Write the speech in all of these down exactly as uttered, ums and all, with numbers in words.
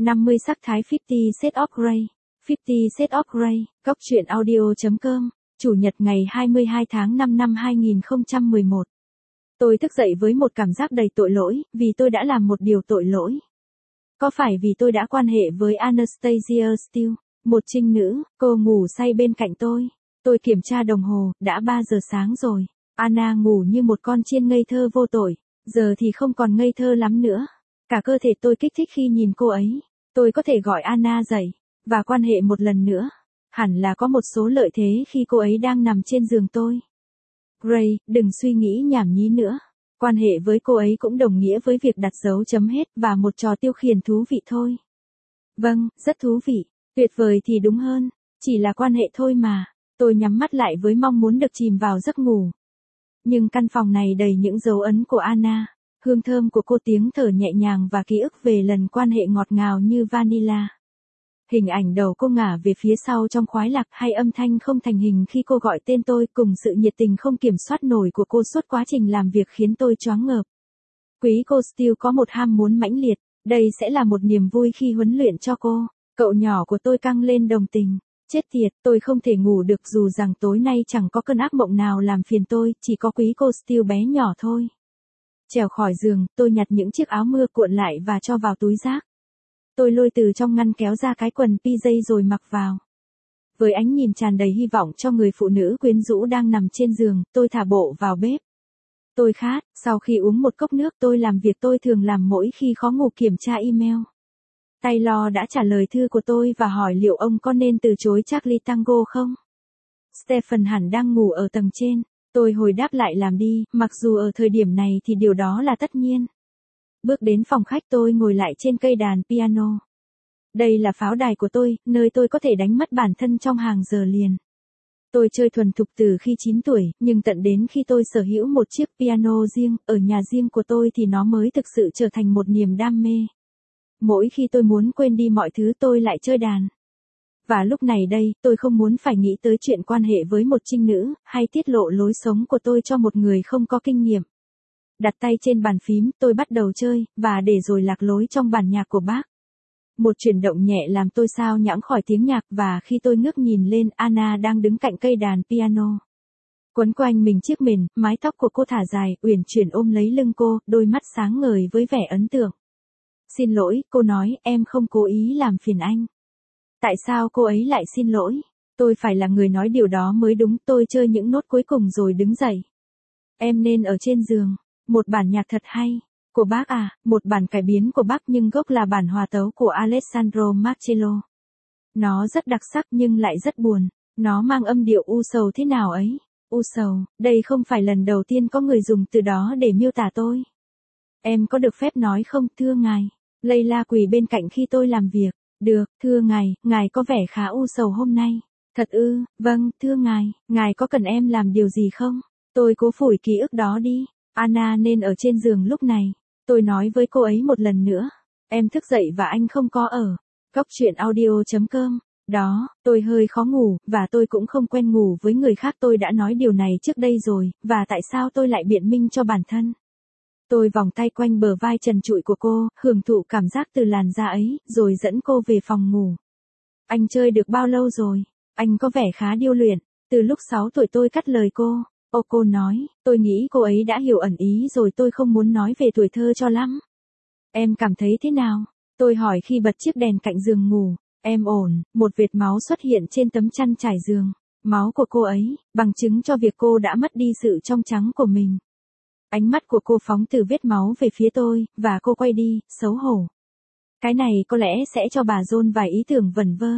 năm mươi sắc thái fifty Shades of Grey. fifty Shades of Grey, góc truyện audio.com, Chủ nhật ngày hai mươi hai tháng năm năm hai nghìn không trăm mười một. Tôi thức dậy với một cảm giác đầy tội lỗi, vì tôi đã làm một điều tội lỗi. Có phải vì tôi đã quan hệ với Anastasia Steele, một trinh nữ, cô ngủ say bên cạnh tôi. Tôi kiểm tra đồng hồ, đã ba giờ sáng rồi. Anna ngủ như một con chiên ngây thơ vô tội, giờ thì không còn ngây thơ lắm nữa. Cả cơ thể tôi kích thích khi nhìn cô ấy. Tôi có thể gọi Anna dậy, và quan hệ một lần nữa. Hẳn là có một số lợi thế khi cô ấy đang nằm trên giường tôi. Gray, đừng suy nghĩ nhảm nhí nữa. Quan hệ với cô ấy cũng đồng nghĩa với việc đặt dấu chấm hết và một trò tiêu khiển thú vị thôi. Vâng, rất thú vị. Tuyệt vời thì đúng hơn. Chỉ là quan hệ thôi mà. Tôi nhắm mắt lại với mong muốn được chìm vào giấc ngủ. Nhưng căn phòng này đầy những dấu ấn của Anna. Hương thơm của cô, tiếng thở nhẹ nhàng và ký ức về lần quan hệ ngọt ngào như vanilla. Hình ảnh đầu cô ngả về phía sau trong khoái lạc, hay âm thanh không thành hình khi cô gọi tên tôi, cùng sự nhiệt tình không kiểm soát nổi của cô suốt quá trình làm việc khiến tôi choáng ngợp. Quý cô Steele có một ham muốn mãnh liệt, đây sẽ là một niềm vui khi huấn luyện cho cô. Cậu nhỏ của tôi căng lên đồng tình. Chết tiệt, tôi không thể ngủ được dù rằng tối nay chẳng có cơn ác mộng nào làm phiền tôi, chỉ có quý cô Steele bé nhỏ thôi. Trèo khỏi giường, tôi nhặt những chiếc áo mưa cuộn lại và cho vào túi rác. Tôi lôi từ trong ngăn kéo ra cái quần pê gi rồi mặc vào. Với ánh nhìn tràn đầy hy vọng cho người phụ nữ quyến rũ đang nằm trên giường, tôi thả bộ vào bếp. Tôi khát, sau khi uống một cốc nước tôi làm việc tôi thường làm mỗi khi khó ngủ, kiểm tra email. Taylor đã trả lời thư của tôi và hỏi liệu ông có nên từ chối Charlie Tango không? Stephen hẳn đang ngủ ở tầng trên. Tôi hồi đáp lại làm đi, mặc dù ở thời điểm này thì điều đó là tất nhiên. Bước đến phòng khách, tôi ngồi lại trên cây đàn piano. Đây là pháo đài của tôi, nơi tôi có thể đánh mất bản thân trong hàng giờ liền. Tôi chơi thuần thục từ khi chín tuổi, nhưng tận đến khi tôi sở hữu một chiếc piano riêng, ở nhà riêng của tôi thì nó mới thực sự trở thành một niềm đam mê. Mỗi khi tôi muốn quên đi mọi thứ tôi lại chơi đàn. Và lúc này đây, tôi không muốn phải nghĩ tới chuyện quan hệ với một trinh nữ, hay tiết lộ lối sống của tôi cho một người không có kinh nghiệm. Đặt tay trên bàn phím, tôi bắt đầu chơi, và để rồi lạc lối trong bản nhạc của Bach. Một chuyển động nhẹ làm tôi sao nhãng khỏi tiếng nhạc, và khi tôi ngước nhìn lên, Anna đang đứng cạnh cây đàn piano. Quấn quanh mình chiếc mền, mái tóc của cô thả dài, uyển chuyển ôm lấy lưng cô, đôi mắt sáng ngời với vẻ ấn tượng. Xin lỗi, cô nói, em không cố ý làm phiền anh. Tại sao cô ấy lại xin lỗi? Tôi phải là người nói điều đó mới đúng. Tôi chơi những nốt cuối cùng rồi đứng dậy. Em nên ở trên giường. Một bản nhạc thật hay. Của Bach à, một bản cải biến của Bach nhưng gốc là bản hòa tấu của Alessandro Marcello. Nó rất đặc sắc nhưng lại rất buồn. Nó mang âm điệu u sầu thế nào ấy. U sầu, đây không phải lần đầu tiên có người dùng từ đó để miêu tả tôi. Em có được phép nói không, thưa ngài? Layla quỳ bên cạnh khi tôi làm việc. Được, thưa ngài, ngài có vẻ khá u sầu hôm nay. Thật ư, vâng, thưa ngài, ngài có cần em làm điều gì không? Tôi cố phủi ký ức đó đi. Anna nên ở trên giường lúc này. Tôi nói với cô ấy một lần nữa. Em thức dậy và anh không có ở. Góc truyện audio.com. Đó, tôi hơi khó ngủ, và tôi cũng không quen ngủ với người khác. Tôi đã nói điều này trước đây rồi, và tại sao tôi lại biện minh cho bản thân? Tôi vòng tay quanh bờ vai trần trụi của cô, hưởng thụ cảm giác từ làn da ấy, rồi dẫn cô về phòng ngủ. Anh chơi được bao lâu rồi? Anh có vẻ khá điêu luyện. Từ lúc sáu tuổi, tôi cắt lời cô. Ô, cô nói, tôi nghĩ cô ấy đã hiểu ẩn ý rồi, tôi không muốn nói về tuổi thơ cho lắm. Em cảm thấy thế nào? Tôi hỏi khi bật chiếc đèn cạnh giường ngủ. Em ổn. Một vệt máu xuất hiện trên tấm chăn trải giường. Máu của cô ấy, bằng chứng cho việc cô đã mất đi sự trong trắng của mình. Ánh mắt của cô phóng từ vết máu về phía tôi, và cô quay đi, xấu hổ. Cái này có lẽ sẽ cho bà John vài ý tưởng vẩn vơ.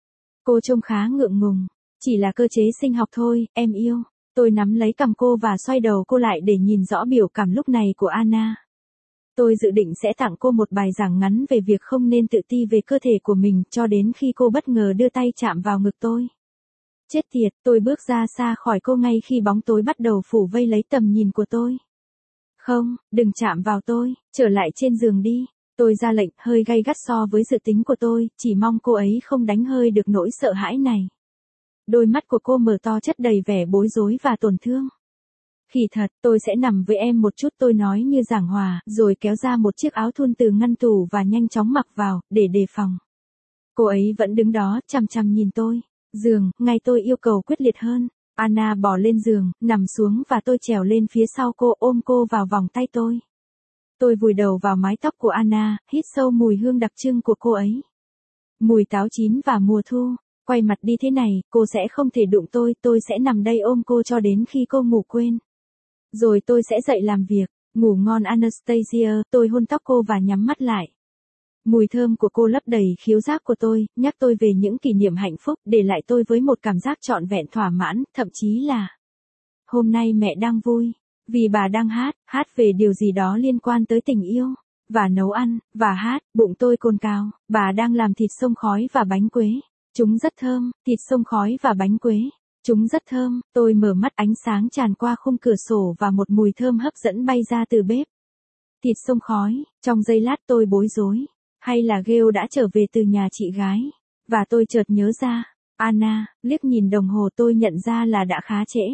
Cô trông khá ngượng ngùng. Chỉ là cơ chế sinh học thôi, em yêu. Tôi nắm lấy cằm cô và xoay đầu cô lại để nhìn rõ biểu cảm lúc này của Anna. Tôi dự định sẽ tặng cô một bài giảng ngắn về việc không nên tự ti về cơ thể của mình, cho đến khi cô bất ngờ đưa tay chạm vào ngực tôi. Chết tiệt, tôi bước ra xa khỏi cô ngay khi bóng tối bắt đầu phủ vây lấy tầm nhìn của tôi. Không, đừng chạm vào tôi, trở lại trên giường đi. Tôi ra lệnh, hơi gay gắt so với dự tính của tôi, chỉ mong cô ấy không đánh hơi được nỗi sợ hãi này. Đôi mắt của cô mở to chất đầy vẻ bối rối và tổn thương. Kỳ thật, tôi sẽ nằm với em một chút, tôi nói như giảng hòa, rồi kéo ra một chiếc áo thun từ ngăn tủ và nhanh chóng mặc vào, để đề phòng. Cô ấy vẫn đứng đó, chằm chằm nhìn tôi. Giường, ngay tôi yêu cầu quyết liệt hơn. Anna bò lên giường, nằm xuống và tôi trèo lên phía sau cô, ôm cô vào vòng tay tôi. Tôi vùi đầu vào mái tóc của Anna, hít sâu mùi hương đặc trưng của cô ấy. Mùi táo chín và mùa thu. Quay mặt đi thế này, cô sẽ không thể đụng tôi, tôi sẽ nằm đây ôm cô cho đến khi cô ngủ quên. Rồi tôi sẽ dậy làm việc. Ngủ ngon Anastasia, tôi hôn tóc cô và nhắm mắt lại. Mùi thơm của cô lấp đầy khiếu giác của tôi, nhắc tôi về những kỷ niệm hạnh phúc, để lại tôi với một cảm giác trọn vẹn thỏa mãn, thậm chí là hôm nay mẹ đang vui, vì bà đang hát, hát về điều gì đó liên quan tới tình yêu, và nấu ăn, và hát, bụng tôi cồn cào, bà đang làm thịt xông khói và bánh quế. Chúng rất thơm, thịt xông khói và bánh quế. Chúng rất thơm, tôi mở mắt, ánh sáng tràn qua khung cửa sổ và một mùi thơm hấp dẫn bay ra từ bếp. Thịt xông khói, trong giây lát tôi bối rối. Hay là Gale đã trở về từ nhà chị gái? Và tôi chợt nhớ ra. Anna, liếc nhìn đồng hồ tôi nhận ra là đã khá trễ.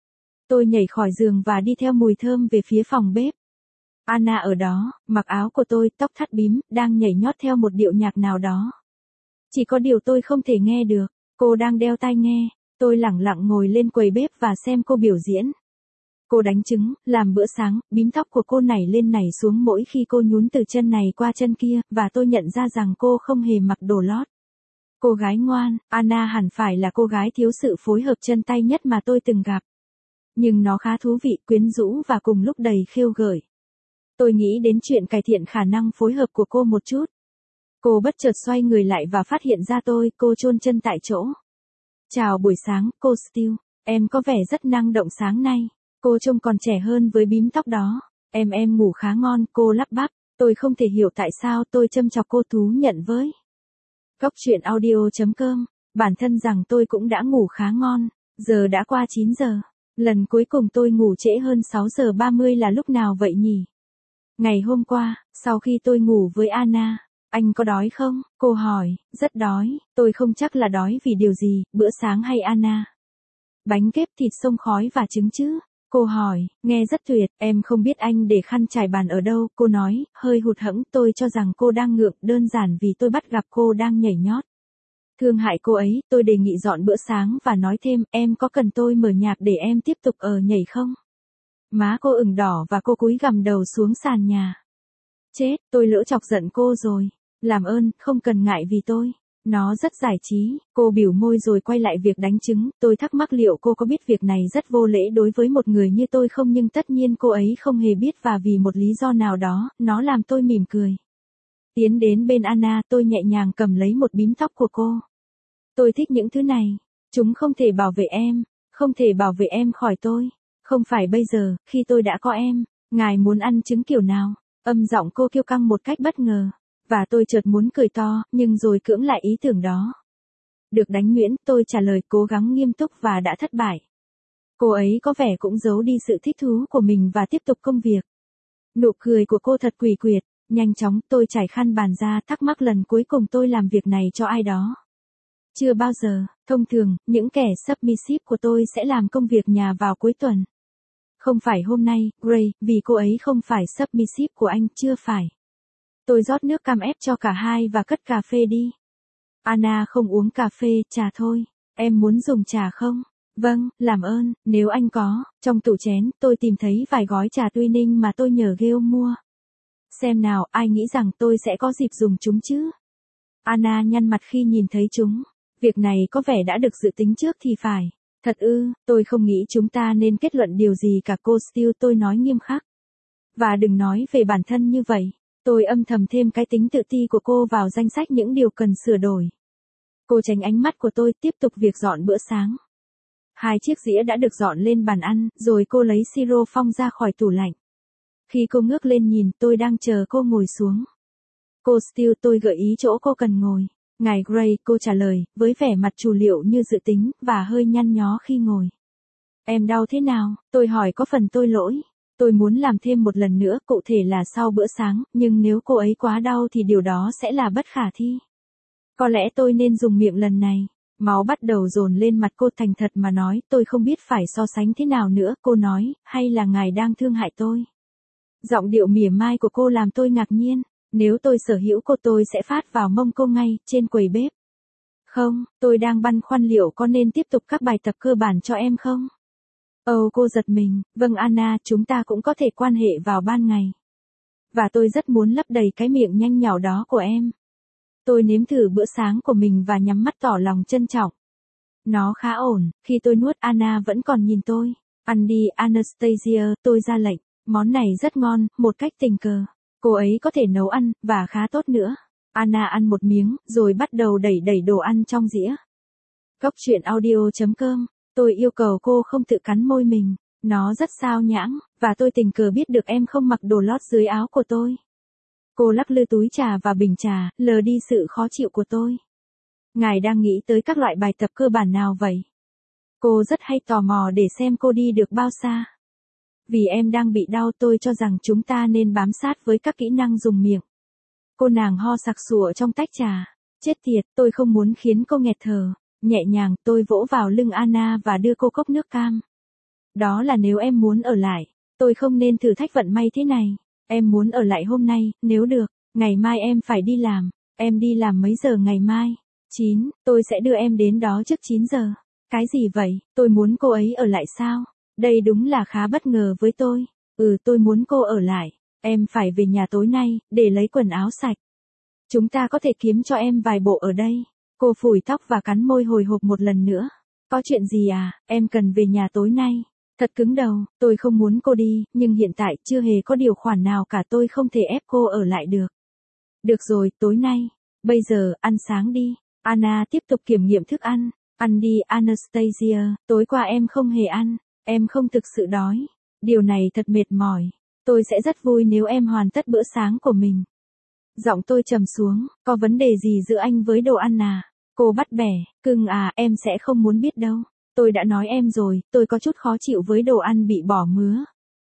Tôi nhảy khỏi giường và đi theo mùi thơm về phía phòng bếp. Anna ở đó, mặc áo của tôi, tóc thắt bím, đang nhảy nhót theo một điệu nhạc nào đó. Chỉ có điều tôi không thể nghe được. Cô đang đeo tai nghe. Tôi lẳng lặng ngồi lên quầy bếp và xem cô biểu diễn. Cô đánh trứng, làm bữa sáng, bím tóc của cô nảy lên nảy xuống mỗi khi cô nhún từ chân này qua chân kia, và tôi nhận ra rằng cô không hề mặc đồ lót. Cô gái ngoan, Anna hẳn phải là cô gái thiếu sự phối hợp chân tay nhất mà tôi từng gặp. Nhưng nó khá thú vị, quyến rũ và cùng lúc đầy khêu gợi. Tôi nghĩ đến chuyện cải thiện khả năng phối hợp của cô một chút. Cô bất chợt xoay người lại và phát hiện ra tôi, cô chôn chân tại chỗ. Chào buổi sáng, cô Steele. Em có vẻ rất năng động sáng nay. Cô trông còn trẻ hơn với bím tóc đó. Em em ngủ khá ngon, cô lắp bắp. Tôi không thể hiểu tại sao tôi châm chọc cô thú nhận với. Góc truyện audio chấm com. Bản thân rằng tôi cũng đã ngủ khá ngon. Giờ đã qua chín giờ. Lần cuối cùng tôi ngủ trễ hơn sáu giờ ba mươi là lúc nào vậy nhỉ? Ngày hôm qua, sau khi tôi ngủ với Anna. Anh có đói không? Cô hỏi. Rất đói. Tôi không chắc là đói vì điều gì, bữa sáng hay Anna? Bánh kếp, thịt xông khói và trứng chứ? Cô hỏi. Nghe rất tuyệt. Em không biết anh để khăn trải bàn ở đâu, cô nói, hơi hụt hẫng. Tôi cho rằng cô đang ngượng, đơn giản vì tôi bắt gặp cô đang nhảy nhót. Thương hại cô ấy, tôi đề nghị dọn bữa sáng và nói thêm, em có cần tôi mở nhạc để em tiếp tục ở nhảy không? Má cô ửng đỏ và cô cúi gằm đầu xuống sàn nhà. Chết, tôi lỡ chọc giận cô rồi. Làm ơn, không cần ngại vì tôi. Nó rất giải trí. Cô biểu môi rồi quay lại việc đánh trứng. Tôi thắc mắc liệu cô có biết việc này rất vô lễ đối với một người như tôi không, nhưng tất nhiên cô ấy không hề biết và vì một lý do nào đó, nó làm tôi mỉm cười. Tiến đến bên Anna, tôi nhẹ nhàng cầm lấy một bím tóc của cô. Tôi thích những thứ này. Chúng không thể bảo vệ em. Không thể bảo vệ em khỏi tôi. Không phải bây giờ, khi tôi đã có em. Ngài muốn ăn trứng kiểu nào? Âm giọng cô kiêu căng một cách bất ngờ. Và tôi chợt muốn cười to, nhưng rồi cưỡng lại ý tưởng đó. Được đánh nhuyễn, tôi trả lời cố gắng nghiêm túc và đã thất bại. Cô ấy có vẻ cũng giấu đi sự thích thú của mình và tiếp tục công việc. Nụ cười của cô thật quỷ quyệt. Nhanh chóng, tôi trải khăn bàn ra, thắc mắc lần cuối cùng tôi làm việc này cho ai đó. Chưa bao giờ. Thông thường, những kẻ submissive của tôi sẽ làm công việc nhà vào cuối tuần. Không phải hôm nay, Gray, vì cô ấy không phải submissive của anh, chưa phải. Tôi rót nước cam ép cho cả hai và cất cà phê đi. Anna không uống cà phê, trà thôi. Em muốn dùng trà không? Vâng, làm ơn, nếu anh có. Trong tủ chén, tôi tìm thấy vài gói trà Twinning mà tôi nhờ Gale mua. Xem nào, ai nghĩ rằng tôi sẽ có dịp dùng chúng chứ? Anna nhăn mặt khi nhìn thấy chúng. Việc này có vẻ đã được dự tính trước thì phải. Thật ư, tôi không nghĩ chúng ta nên kết luận điều gì cả, cô Steele, tôi nói nghiêm khắc. Và đừng nói về bản thân như vậy. Tôi âm thầm thêm cái tính tự ti của cô vào danh sách những điều cần sửa đổi. Cô tránh ánh mắt của tôi, tiếp tục việc dọn bữa sáng. Hai chiếc dĩa đã được dọn lên bàn ăn, rồi cô lấy siro phong ra khỏi tủ lạnh. Khi cô ngước lên nhìn, tôi đang chờ cô ngồi xuống. Cô Steele, tôi gợi ý chỗ cô cần ngồi. Ngài Gray, cô trả lời, với vẻ mặt chủ liệu như dự tính, và hơi nhăn nhó khi ngồi. Em đau thế nào? Tôi hỏi có phần tôi lỗi. Tôi muốn làm thêm một lần nữa, cụ thể là sau bữa sáng, nhưng nếu cô ấy quá đau thì điều đó sẽ là bất khả thi. Có lẽ tôi nên dùng miệng lần này. Máu bắt đầu dồn lên mặt cô, thành thật mà nói, tôi không biết phải so sánh thế nào nữa. Cô nói, hay là ngài đang thương hại tôi? Giọng điệu mỉa mai của cô làm tôi ngạc nhiên. Nếu tôi sở hữu cô tôi sẽ phát vào mông cô ngay, trên quầy bếp. Không, tôi đang băn khoăn liệu có nên tiếp tục các bài tập cơ bản cho em không? Ồ, cô giật mình, vâng Anna, chúng ta cũng có thể quan hệ vào ban ngày. Và tôi rất muốn lấp đầy cái miệng nhanh nhỏ đó của em. Tôi nếm thử bữa sáng của mình và nhắm mắt tỏ lòng trân trọng. Nó khá ổn, khi tôi nuốt Anna vẫn còn nhìn tôi. Ăn đi Anastasia, tôi ra lệnh. Món này rất ngon, một cách tình cờ. Cô ấy có thể nấu ăn, và khá tốt nữa. Anna ăn một miếng, rồi bắt đầu đẩy đẩy đồ ăn trong dĩa. Góc truyện audio chấm com. Tôi yêu cầu cô không tự cắn môi mình. Nó rất sao nhãng, và tôi tình cờ biết được em không mặc đồ lót dưới áo của tôi. Cô lắc lư túi trà và bình trà, lờ đi sự khó chịu của tôi. Ngài đang nghĩ tới các loại bài tập cơ bản nào vậy? Cô rất hay tò mò để xem cô đi được bao xa. Vì em đang bị đau, tôi cho rằng chúng ta nên bám sát với các kỹ năng dùng miệng. Cô nàng ho sặc sụa trong tách trà. Chết tiệt, tôi không muốn khiến cô nghẹt thở. Nhẹ nhàng, tôi vỗ vào lưng Anna và đưa cô cốc nước cam. Đó là nếu em muốn ở lại. Tôi không nên thử thách vận may thế này. Em muốn ở lại hôm nay, nếu được. Ngày mai em phải đi làm. Em đi làm mấy giờ ngày mai? chín, tôi sẽ đưa em đến đó trước chín giờ. Cái gì vậy? Tôi muốn cô ấy ở lại sao? Đây đúng là khá bất ngờ với tôi. Ừ, tôi muốn cô ở lại. Em phải về nhà tối nay, để lấy quần áo sạch. Chúng ta có thể kiếm cho em vài bộ ở đây. Cô phủi tóc và cắn môi hồi hộp một lần nữa. Có chuyện gì à, em cần về nhà tối nay. Thật cứng đầu, tôi không muốn cô đi, nhưng hiện tại chưa hề có điều khoản nào cả, tôi không thể ép cô ở lại được. Được rồi, tối nay. Bây giờ, ăn sáng đi. Anna tiếp tục kiểm nghiệm thức ăn. Ăn đi Anastasia, tối qua em không hề ăn. Em không thực sự đói. Điều này thật mệt mỏi. Tôi sẽ rất vui nếu em hoàn tất bữa sáng của mình. Giọng tôi trầm xuống, có vấn đề gì giữa anh với đồ ăn à? Cô bắt bẻ, cưng à, em sẽ không muốn biết đâu. Tôi đã nói em rồi, tôi có chút khó chịu với đồ ăn bị bỏ mứa.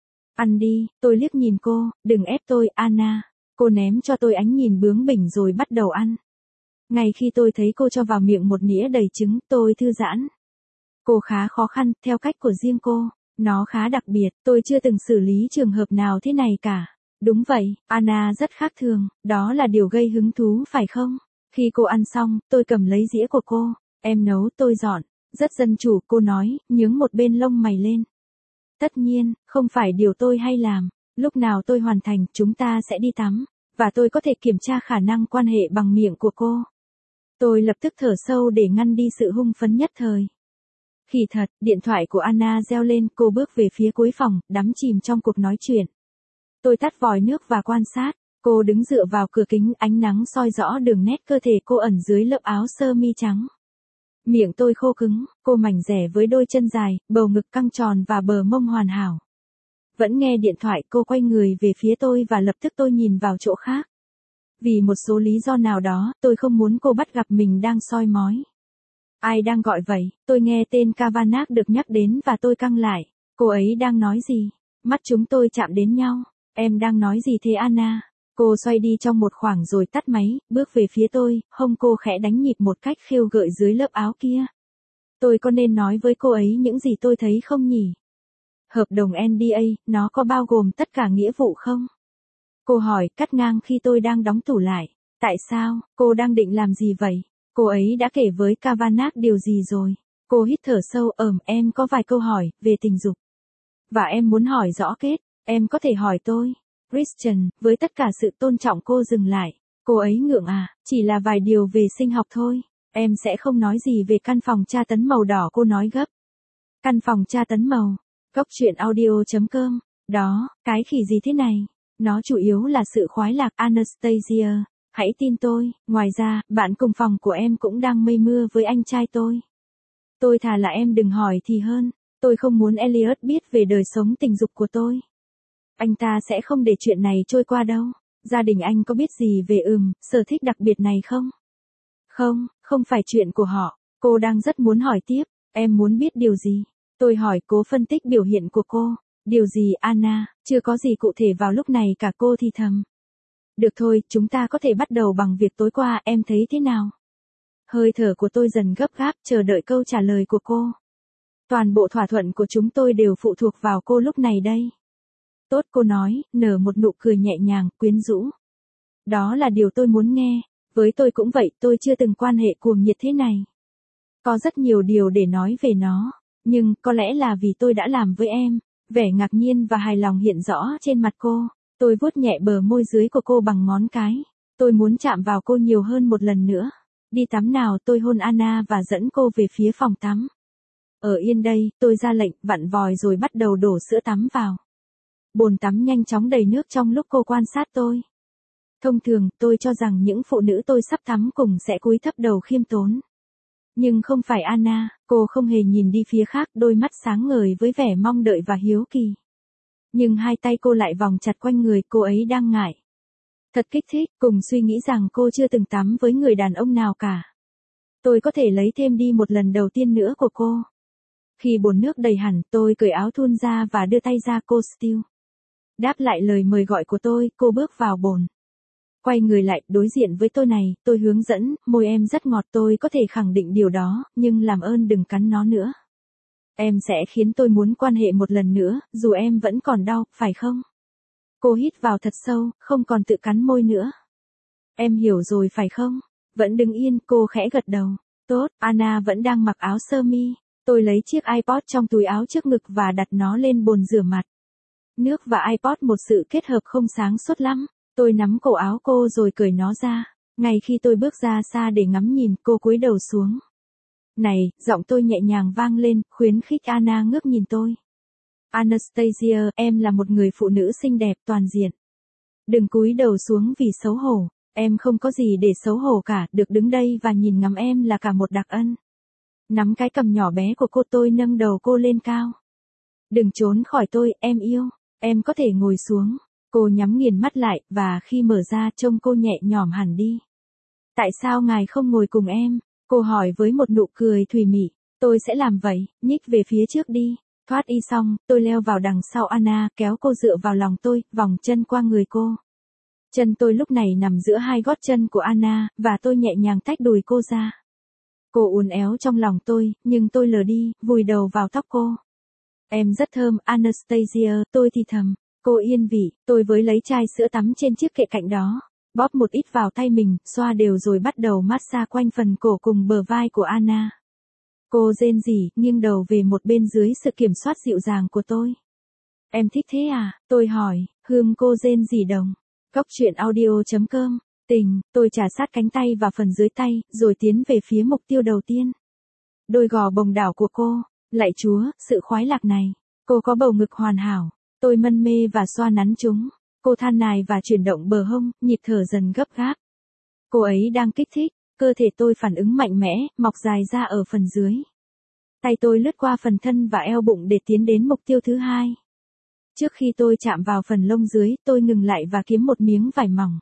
Ăn đi, tôi liếc nhìn cô, đừng ép tôi, Anna. Cô ném cho tôi ánh nhìn bướng bỉnh rồi bắt đầu ăn. Ngay khi tôi thấy cô cho vào miệng một nĩa đầy trứng, tôi thư giãn. Cô khá khó khăn, theo cách của riêng cô. Nó khá đặc biệt, tôi chưa từng xử lý trường hợp nào thế này cả. Đúng vậy, Anna rất khác thường, đó là điều gây hứng thú phải không? Khi cô ăn xong, tôi cầm lấy dĩa của cô. Em nấu, tôi dọn. Rất dân chủ, cô nói, nhướng một bên lông mày lên. Tất nhiên, không phải điều tôi hay làm. Lúc nào tôi hoàn thành, chúng ta sẽ đi tắm. Và tôi có thể kiểm tra khả năng quan hệ bằng miệng của cô. Tôi lập tức thở sâu để ngăn đi sự hưng phấn nhất thời. Khỉ thật, điện thoại của Anna reo lên, cô bước về phía cuối phòng, đắm chìm trong cuộc nói chuyện. Tôi tắt vòi nước và quan sát. Cô đứng dựa vào cửa kính, ánh nắng soi rõ đường nét cơ thể cô ẩn dưới lớp áo sơ mi trắng. Miệng tôi khô cứng, cô mảnh dẻ với đôi chân dài, bầu ngực căng tròn và bờ mông hoàn hảo. Vẫn nghe điện thoại, cô quay người về phía tôi và lập tức tôi nhìn vào chỗ khác. Vì một số lý do nào đó, tôi không muốn cô bắt gặp mình đang soi mói. Ai đang gọi vậy? Tôi nghe tên Kavanagh được nhắc đến và tôi căng lại. Cô ấy đang nói gì? Mắt chúng tôi chạm đến nhau. Em đang nói gì thế Anna? Cô xoay đi trong một khoảng rồi tắt máy, bước về phía tôi, hông cô khẽ đánh nhịp một cách khiêu gợi dưới lớp áo kia. Tôi có nên nói với cô ấy những gì tôi thấy không nhỉ? Hợp đồng en đê a, nó có bao gồm tất cả nghĩa vụ không? Cô hỏi, cắt ngang khi tôi đang đóng tủ lại. Tại sao, cô đang định làm gì vậy? Cô ấy đã kể với Kavanagh điều gì rồi? Cô hít thở sâu, ẩm, em có vài câu hỏi, về tình dục. Và em muốn hỏi rõ kết, em có thể hỏi tôi. Christian, với tất cả sự tôn trọng cô dừng lại. Cô ấy ngượng à, chỉ là vài điều về sinh học thôi. Em sẽ không nói gì về căn phòng tra tấn màu đỏ, cô nói gấp. Căn phòng tra tấn màu. Góc truyện audio chấm com. Đó, cái khỉ gì thế này? Nó chủ yếu là sự khoái lạc Anastasia. Hãy tin tôi, ngoài ra, bạn cùng phòng của em cũng đang mây mưa với anh trai tôi. Tôi thà là em đừng hỏi thì hơn. Tôi không muốn Elliot biết về đời sống tình dục của tôi. Anh ta sẽ không để chuyện này trôi qua đâu. Gia đình anh có biết gì về ừm, sở thích đặc biệt này không? Không, không phải chuyện của họ. Cô đang rất muốn hỏi tiếp. Em muốn biết điều gì? Tôi hỏi, cố phân tích biểu hiện của cô. Điều gì Anna? Chưa có gì cụ thể vào lúc này cả, cô thì thầm. Được thôi, chúng ta có thể bắt đầu bằng việc tối qua, em thấy thế nào? Hơi thở của tôi dần gấp gáp chờ đợi câu trả lời của cô. Toàn bộ thỏa thuận của chúng tôi đều phụ thuộc vào cô lúc này đây. Tốt, cô nói, nở một nụ cười nhẹ nhàng, quyến rũ. Đó là điều tôi muốn nghe. Với tôi cũng vậy, tôi chưa từng quan hệ cuồng nhiệt thế này. Có rất nhiều điều để nói về nó, nhưng có lẽ là vì tôi đã làm với em. Vẻ ngạc nhiên và hài lòng hiện rõ trên mặt cô. Tôi vuốt nhẹ bờ môi dưới của cô bằng ngón cái. Tôi muốn chạm vào cô nhiều hơn một lần nữa. Đi tắm nào, tôi hôn Anna và dẫn cô về phía phòng tắm. Ở yên đây, tôi ra lệnh, vặn vòi rồi bắt đầu đổ sữa tắm vào. Bồn tắm nhanh chóng đầy nước trong lúc cô quan sát tôi. Thông thường, tôi cho rằng những phụ nữ tôi sắp tắm cùng sẽ cúi thấp đầu khiêm tốn. Nhưng không phải Anna, cô không hề nhìn đi phía khác, đôi mắt sáng ngời với vẻ mong đợi và hiếu kỳ. Nhưng hai tay cô lại vòng chặt quanh người, cô ấy đang ngại. Thật kích thích, cùng suy nghĩ rằng cô chưa từng tắm với người đàn ông nào cả. Tôi có thể lấy thêm đi một lần đầu tiên nữa của cô. Khi bồn nước đầy hẳn, tôi cởi áo thun ra và đưa tay ra cô Steele. Đáp lại lời mời gọi của tôi, cô bước vào bồn. Quay người lại, đối diện với tôi này, tôi hướng dẫn, môi em rất ngọt, tôi có thể khẳng định điều đó, nhưng làm ơn đừng cắn nó nữa. Em sẽ khiến tôi muốn quan hệ một lần nữa, dù em vẫn còn đau, phải không? Cô hít vào thật sâu, không còn tự cắn môi nữa. Em hiểu rồi phải không? Vẫn đứng yên, cô khẽ gật đầu. Tốt, Anna vẫn đang mặc áo sơ mi. Tôi lấy chiếc iPod trong túi áo trước ngực và đặt nó lên bồn rửa mặt. Nước và iPod một sự kết hợp không sáng suốt lắm. Tôi nắm cổ áo cô rồi cởi nó ra. Ngay khi tôi bước ra xa để ngắm nhìn, cô cúi đầu xuống. Này, giọng tôi nhẹ nhàng vang lên, khuyến khích Anna ngước nhìn tôi. Anastasia, em là một người phụ nữ xinh đẹp toàn diện. Đừng cúi đầu xuống vì xấu hổ. Em không có gì để xấu hổ cả, được đứng đây và nhìn ngắm em là cả một đặc ân. Nắm cái cằm nhỏ bé của cô, tôi nâng đầu cô lên cao. Đừng trốn khỏi tôi, em yêu. Em có thể ngồi xuống. Cô nhắm nghiền mắt lại, và khi mở ra trông cô nhẹ nhõm hẳn đi. Tại sao ngài không ngồi cùng em? Cô hỏi với một nụ cười thùy mị. Tôi sẽ làm vậy, nhích về phía trước đi. Thoát y xong, tôi leo vào đằng sau Anna, kéo cô dựa vào lòng tôi, vòng chân qua người cô. Chân tôi lúc này nằm giữa hai gót chân của Anna, và tôi nhẹ nhàng tách đùi cô ra. Cô uốn éo trong lòng tôi, nhưng tôi lờ đi, vùi đầu vào tóc cô. Em rất thơm, Anastasia, tôi thì thầm. Cô yên vị, tôi với lấy chai sữa tắm trên chiếc kệ cạnh đó. Bóp một ít vào tay mình, xoa đều rồi bắt đầu massage quanh phần cổ cùng bờ vai của Anna. Cô rên rỉ, nghiêng đầu về một bên dưới sự kiểm soát dịu dàng của tôi. Em thích thế à? Tôi hỏi, hương cô rên rỉ đồng. Góc truyện audio chấm com, tình, tôi chà sát cánh tay và phần dưới tay, rồi tiến về phía mục tiêu đầu tiên. Đôi gò bồng đảo của cô, lạy Chúa, sự khoái lạc này. Cô có bầu ngực hoàn hảo, tôi mân mê và xoa nắn chúng. Cô than nài và chuyển động bờ hông, nhịp thở dần gấp gáp. Cô ấy đang kích thích, cơ thể tôi phản ứng mạnh mẽ, mọc dài ra ở phần dưới. Tay tôi lướt qua phần thân và eo bụng để tiến đến mục tiêu thứ hai. Trước khi tôi chạm vào phần lông dưới, tôi ngừng lại và kiếm một miếng vải mỏng.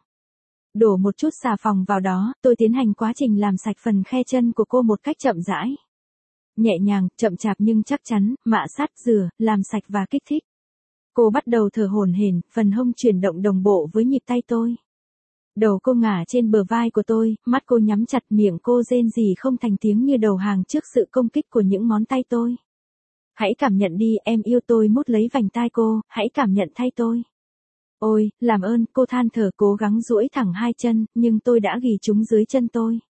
Đổ một chút xà phòng vào đó, tôi tiến hành quá trình làm sạch phần khe chân của cô một cách chậm rãi. Nhẹ nhàng, chậm chạp nhưng chắc chắn, mạ sát, rửa, làm sạch và kích thích. Cô bắt đầu thở hổn hển, phần hông chuyển động đồng bộ với nhịp tay tôi. Đầu cô ngả trên bờ vai của tôi, mắt cô nhắm chặt, miệng cô rên rỉ không thành tiếng như đầu hàng trước sự công kích của những ngón tay tôi. Hãy cảm nhận đi, em yêu, tôi mút lấy vành tai cô, hãy cảm nhận thay tôi. Ôi, làm ơn, cô than thở, cố gắng duỗi thẳng hai chân, nhưng tôi đã ghì chúng dưới chân tôi.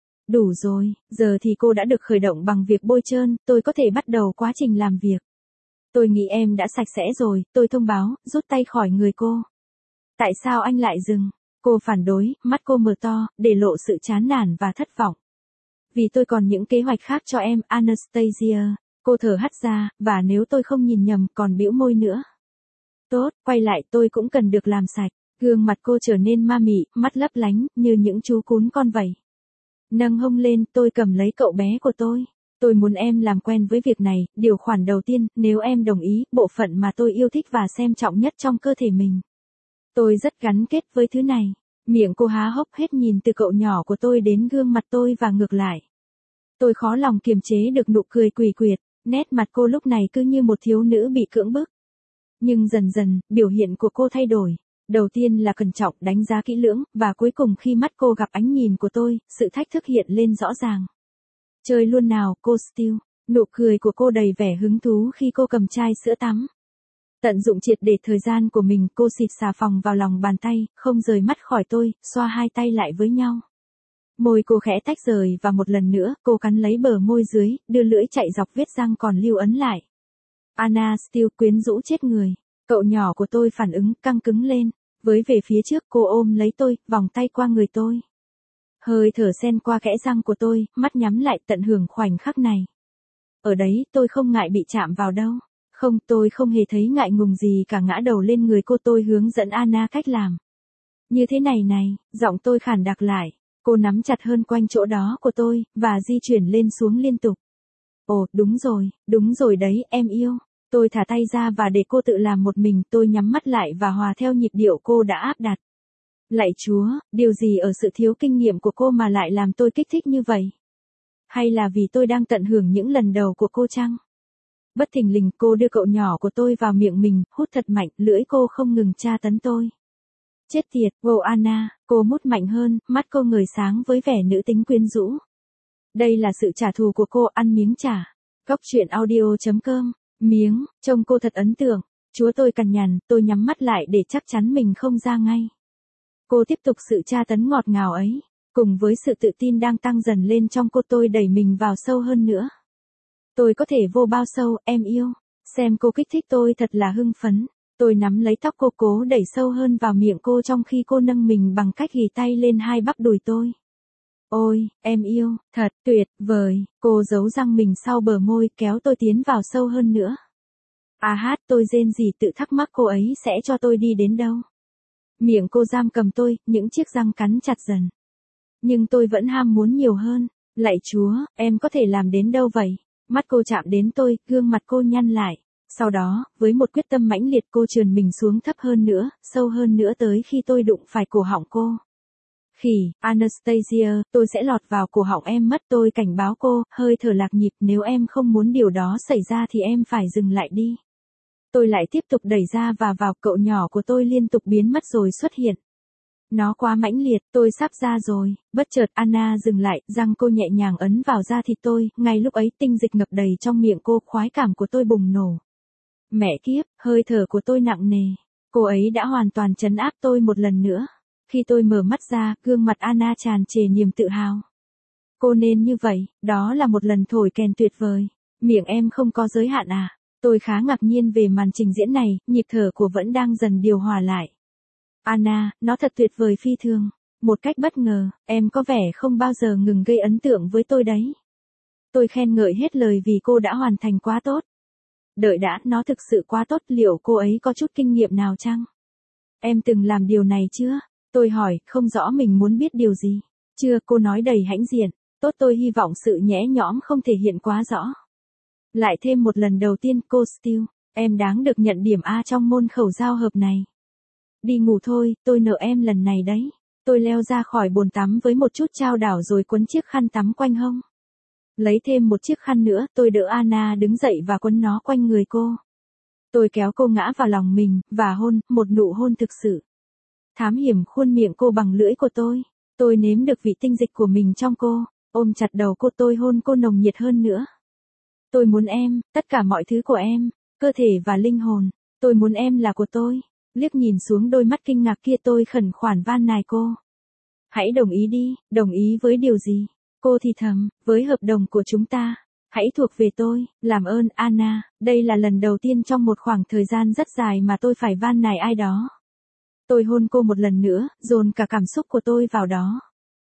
Đủ rồi, giờ thì cô đã được khởi động bằng việc bôi trơn, tôi có thể bắt đầu quá trình làm việc. Tôi nghĩ em đã sạch sẽ rồi, tôi thông báo, rút tay khỏi người cô. Tại sao anh lại dừng? Cô phản đối, mắt cô mở to, để lộ sự chán nản và thất vọng. Vì tôi còn những kế hoạch khác cho em, Anastasia. Cô thở hắt ra, và nếu tôi không nhìn nhầm, còn bĩu môi nữa. Tốt, quay lại, tôi cũng cần được làm sạch. Gương mặt cô trở nên ma mị, mắt lấp lánh, như những chú cún con vậy. Nâng hông lên, tôi cầm lấy cậu bé của tôi. Tôi muốn em làm quen với việc này, điều khoản đầu tiên, nếu em đồng ý, bộ phận mà tôi yêu thích và xem trọng nhất trong cơ thể mình. Tôi rất gắn kết với thứ này. Miệng cô há hốc hết nhìn từ cậu nhỏ của tôi đến gương mặt tôi và ngược lại. Tôi khó lòng kiềm chế được nụ cười quỷ quyệt, nét mặt cô lúc này cứ như một thiếu nữ bị cưỡng bức. Nhưng dần dần, biểu hiện của cô thay đổi. Đầu tiên là cẩn trọng, đánh giá kỹ lưỡng, và cuối cùng khi mắt cô gặp ánh nhìn của tôi, sự thách thức hiện lên rõ ràng. Chơi luôn nào, cô Steele. Nụ cười của cô đầy vẻ hứng thú khi cô cầm chai sữa tắm. Tận dụng triệt để thời gian của mình, cô xịt xà phòng vào lòng bàn tay, không rời mắt khỏi tôi, xoa hai tay lại với nhau. Môi cô khẽ tách rời và một lần nữa, cô cắn lấy bờ môi dưới, đưa lưỡi chạy dọc vết răng còn lưu ấn lại. Anna Steele quyến rũ chết người. Cậu nhỏ của tôi phản ứng căng cứng lên. Với về phía trước cô ôm lấy tôi, vòng tay qua người tôi. Hơi thở xen qua kẽ răng của tôi, mắt nhắm lại tận hưởng khoảnh khắc này. Ở đấy tôi không ngại bị chạm vào đâu. Không, tôi không hề thấy ngại ngùng gì cả, ngã đầu lên người cô, tôi hướng dẫn Anna cách làm. Như thế này này, giọng tôi khản đặc lại. Cô nắm chặt hơn quanh chỗ đó của tôi, và di chuyển lên xuống liên tục. Ồ, đúng rồi, đúng rồi đấy, em yêu. Tôi thả tay ra và để cô tự làm một mình, tôi nhắm mắt lại và hòa theo nhịp điệu cô đã áp đặt. Lạy Chúa, điều gì ở sự thiếu kinh nghiệm của cô mà lại làm tôi kích thích như vậy? Hay là vì tôi đang tận hưởng những lần đầu của cô chăng? Bất thình lình cô đưa cậu nhỏ của tôi vào miệng mình, hút thật mạnh, lưỡi cô không ngừng tra tấn tôi. Chết tiệt, wow Anna, cô mút mạnh hơn, mắt cô ngời sáng với vẻ nữ tính quyến rũ. Đây là sự trả thù của cô, ăn miếng trả. Góc truyện audio chấm com. Miếng, trông cô thật ấn tượng. Chúa tôi cằn nhằn, tôi nhắm mắt lại để chắc chắn mình không ra ngay. Cô tiếp tục sự tra tấn ngọt ngào ấy. Cùng với sự tự tin đang tăng dần lên trong cô, tôi đẩy mình vào sâu hơn nữa. Tôi có thể vô bao sâu, em yêu. Xem cô kích thích tôi thật là hưng phấn. Tôi nắm lấy tóc cô, cố đẩy sâu hơn vào miệng cô trong khi cô nâng mình bằng cách ghì tay lên hai bắp đùi tôi. Ôi, em yêu, thật tuyệt vời. Cô giấu răng mình sau bờ môi, kéo tôi tiến vào sâu hơn nữa. À hát, tôi rên rỉ tự thắc mắc cô ấy sẽ cho tôi đi đến đâu. Miệng cô giam cầm tôi, những chiếc răng cắn chặt dần. Nhưng tôi vẫn ham muốn nhiều hơn. Lạy Chúa, em có thể làm đến đâu vậy? Mắt cô chạm đến tôi, gương mặt cô nhăn lại. Sau đó, với một quyết tâm mãnh liệt, cô trườn mình xuống thấp hơn nữa, sâu hơn nữa tới khi tôi đụng phải cổ họng cô. Khỉ, Anastasia, tôi sẽ lọt vào cổ họng em mất, tôi cảnh báo cô, hơi thở lạc nhịp, nếu em không muốn điều đó xảy ra thì em phải dừng lại đi. Tôi lại tiếp tục đẩy ra và vào, cậu nhỏ của tôi liên tục biến mất rồi xuất hiện. Nó quá mãnh liệt, tôi sắp ra rồi. Bất chợt Anna dừng lại, răng cô nhẹ nhàng ấn vào da thịt tôi, ngay lúc ấy tinh dịch ngập đầy trong miệng cô, khoái cảm của tôi bùng nổ. Mẹ kiếp, hơi thở của tôi nặng nề. Cô ấy đã hoàn toàn trấn áp tôi một lần nữa. Khi tôi mở mắt ra, gương mặt Anna tràn trề niềm tự hào. Cô nên như vậy, đó là một lần thổi kèn tuyệt vời. Miệng em không có giới hạn à? Tôi khá ngạc nhiên về màn trình diễn này, nhịp thở của vẫn đang dần điều hòa lại. Anna, nó thật tuyệt vời phi thường. Một cách bất ngờ, em có vẻ không bao giờ ngừng gây ấn tượng với tôi đấy. Tôi khen ngợi hết lời vì cô đã hoàn thành quá tốt. Đợi đã, nó thực sự quá tốt, liệu cô ấy có chút kinh nghiệm nào chăng? Em từng làm điều này chưa? Tôi hỏi, không rõ mình muốn biết điều gì. Chưa, cô nói đầy hãnh diện. Tốt, tôi hy vọng sự nhẽ nhõm không thể hiện quá rõ. Lại thêm một lần đầu tiên, cô Steele, em đáng được nhận điểm A trong môn khẩu giao hợp này. Đi ngủ thôi, tôi nợ em lần này đấy. Tôi leo ra khỏi bồn tắm với một chút chao đảo rồi quấn chiếc khăn tắm quanh hông. Lấy thêm một chiếc khăn nữa, tôi đỡ Anna đứng dậy và quấn nó quanh người cô. Tôi kéo cô ngã vào lòng mình, và hôn, một nụ hôn thực sự. Thám hiểm khuôn miệng cô bằng lưỡi của tôi. Tôi nếm được vị tinh dịch của mình trong cô, ôm chặt đầu cô, tôi hôn cô nồng nhiệt hơn nữa. Tôi muốn em, tất cả mọi thứ của em, cơ thể và linh hồn. Tôi muốn em là của tôi. Liếc nhìn xuống đôi mắt kinh ngạc kia, tôi khẩn khoản van nài cô. Hãy đồng ý đi, đồng ý với điều gì? Cô thì thầm, với hợp đồng của chúng ta. Hãy thuộc về tôi, làm ơn Anna, đây là lần đầu tiên trong một khoảng thời gian rất dài mà tôi phải van nài ai đó. Tôi hôn cô một lần nữa, dồn cả cảm xúc của tôi vào đó.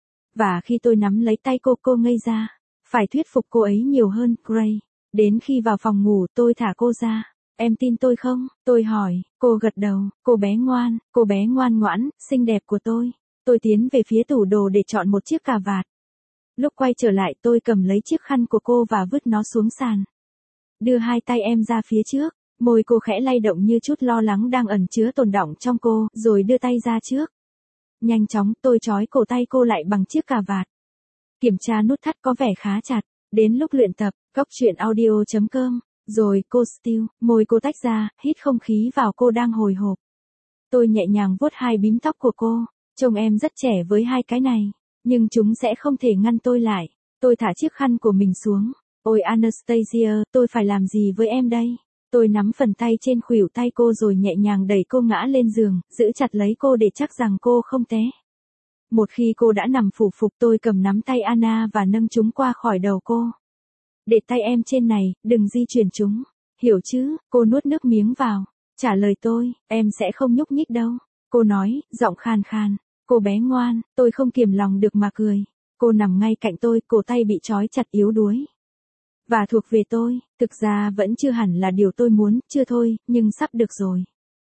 Và khi tôi nắm lấy tay cô, cô ngây ra. Phải thuyết phục cô ấy nhiều hơn, Gray. Đến khi vào phòng ngủ, tôi thả cô ra. Em tin tôi không? Tôi hỏi, cô gật đầu, cô bé ngoan, cô bé ngoan ngoãn, xinh đẹp của tôi. Tôi tiến về phía tủ đồ để chọn một chiếc cà vạt. Lúc quay trở lại, tôi cầm lấy chiếc khăn của cô và vứt nó xuống sàn. Đưa hai tay em ra phía trước, môi cô khẽ lay động như chút lo lắng đang ẩn chứa tồn đọng trong cô, rồi đưa tay ra trước. Nhanh chóng, tôi trói cổ tay cô lại bằng chiếc cà vạt. Kiểm tra nút thắt có vẻ khá chặt. Đến lúc luyện tập, góc truyện audio chấm com. Rồi, cô Steele, môi cô tách ra, hít không khí vào, cô đang hồi hộp. Tôi nhẹ nhàng vuốt hai bím tóc của cô. Trông em rất trẻ với hai cái này. Nhưng chúng sẽ không thể ngăn tôi lại. Tôi thả chiếc khăn của mình xuống. Ôi Anastasia, tôi phải làm gì với em đây? Tôi nắm phần tay trên khuỷu tay cô rồi nhẹ nhàng đẩy cô ngã lên giường, giữ chặt lấy cô để chắc rằng cô không té. Một khi cô đã nằm phủ phục tôi cầm nắm tay Anna và nâng chúng qua khỏi đầu cô. Để tay em trên này, đừng di chuyển chúng. Hiểu chứ? Cô nuốt nước miếng vào. Trả lời tôi, em sẽ không nhúc nhích đâu. Cô nói, giọng khàn khàn. Cô bé ngoan, tôi không kiềm lòng được mà cười. Cô nằm ngay cạnh tôi, cổ tay bị trói chặt yếu đuối. Và thuộc về tôi, thực ra vẫn chưa hẳn là điều tôi muốn, chưa thôi, nhưng sắp được rồi.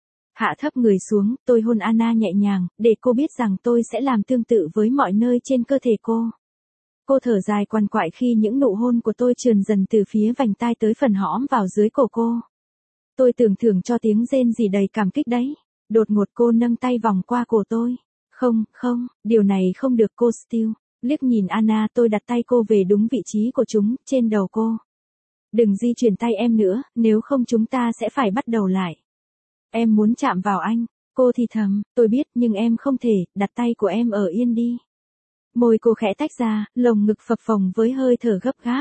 Hạ thấp người xuống, tôi hôn Anna nhẹ nhàng, để cô biết rằng tôi sẽ làm tương tự với mọi nơi trên cơ thể cô. Cô thở dài quằn quại khi những nụ hôn của tôi trườn dần từ phía vành tai tới phần hõm vào dưới cổ cô. Tôi tưởng thưởng cho tiếng rên rỉ đầy cảm kích đấy. Đột ngột cô nâng tay vòng qua cổ tôi. Không, không, điều này không được cô Steele. Liếc nhìn Anna tôi đặt tay cô về đúng vị trí của chúng, trên đầu cô. Đừng di chuyển tay em nữa, nếu không chúng ta sẽ phải bắt đầu lại. Em muốn chạm vào anh. Cô thì thầm, tôi biết nhưng em không thể, đặt tay của em ở yên đi. Môi cô khẽ tách ra, lồng ngực phập phồng với hơi thở gấp gáp.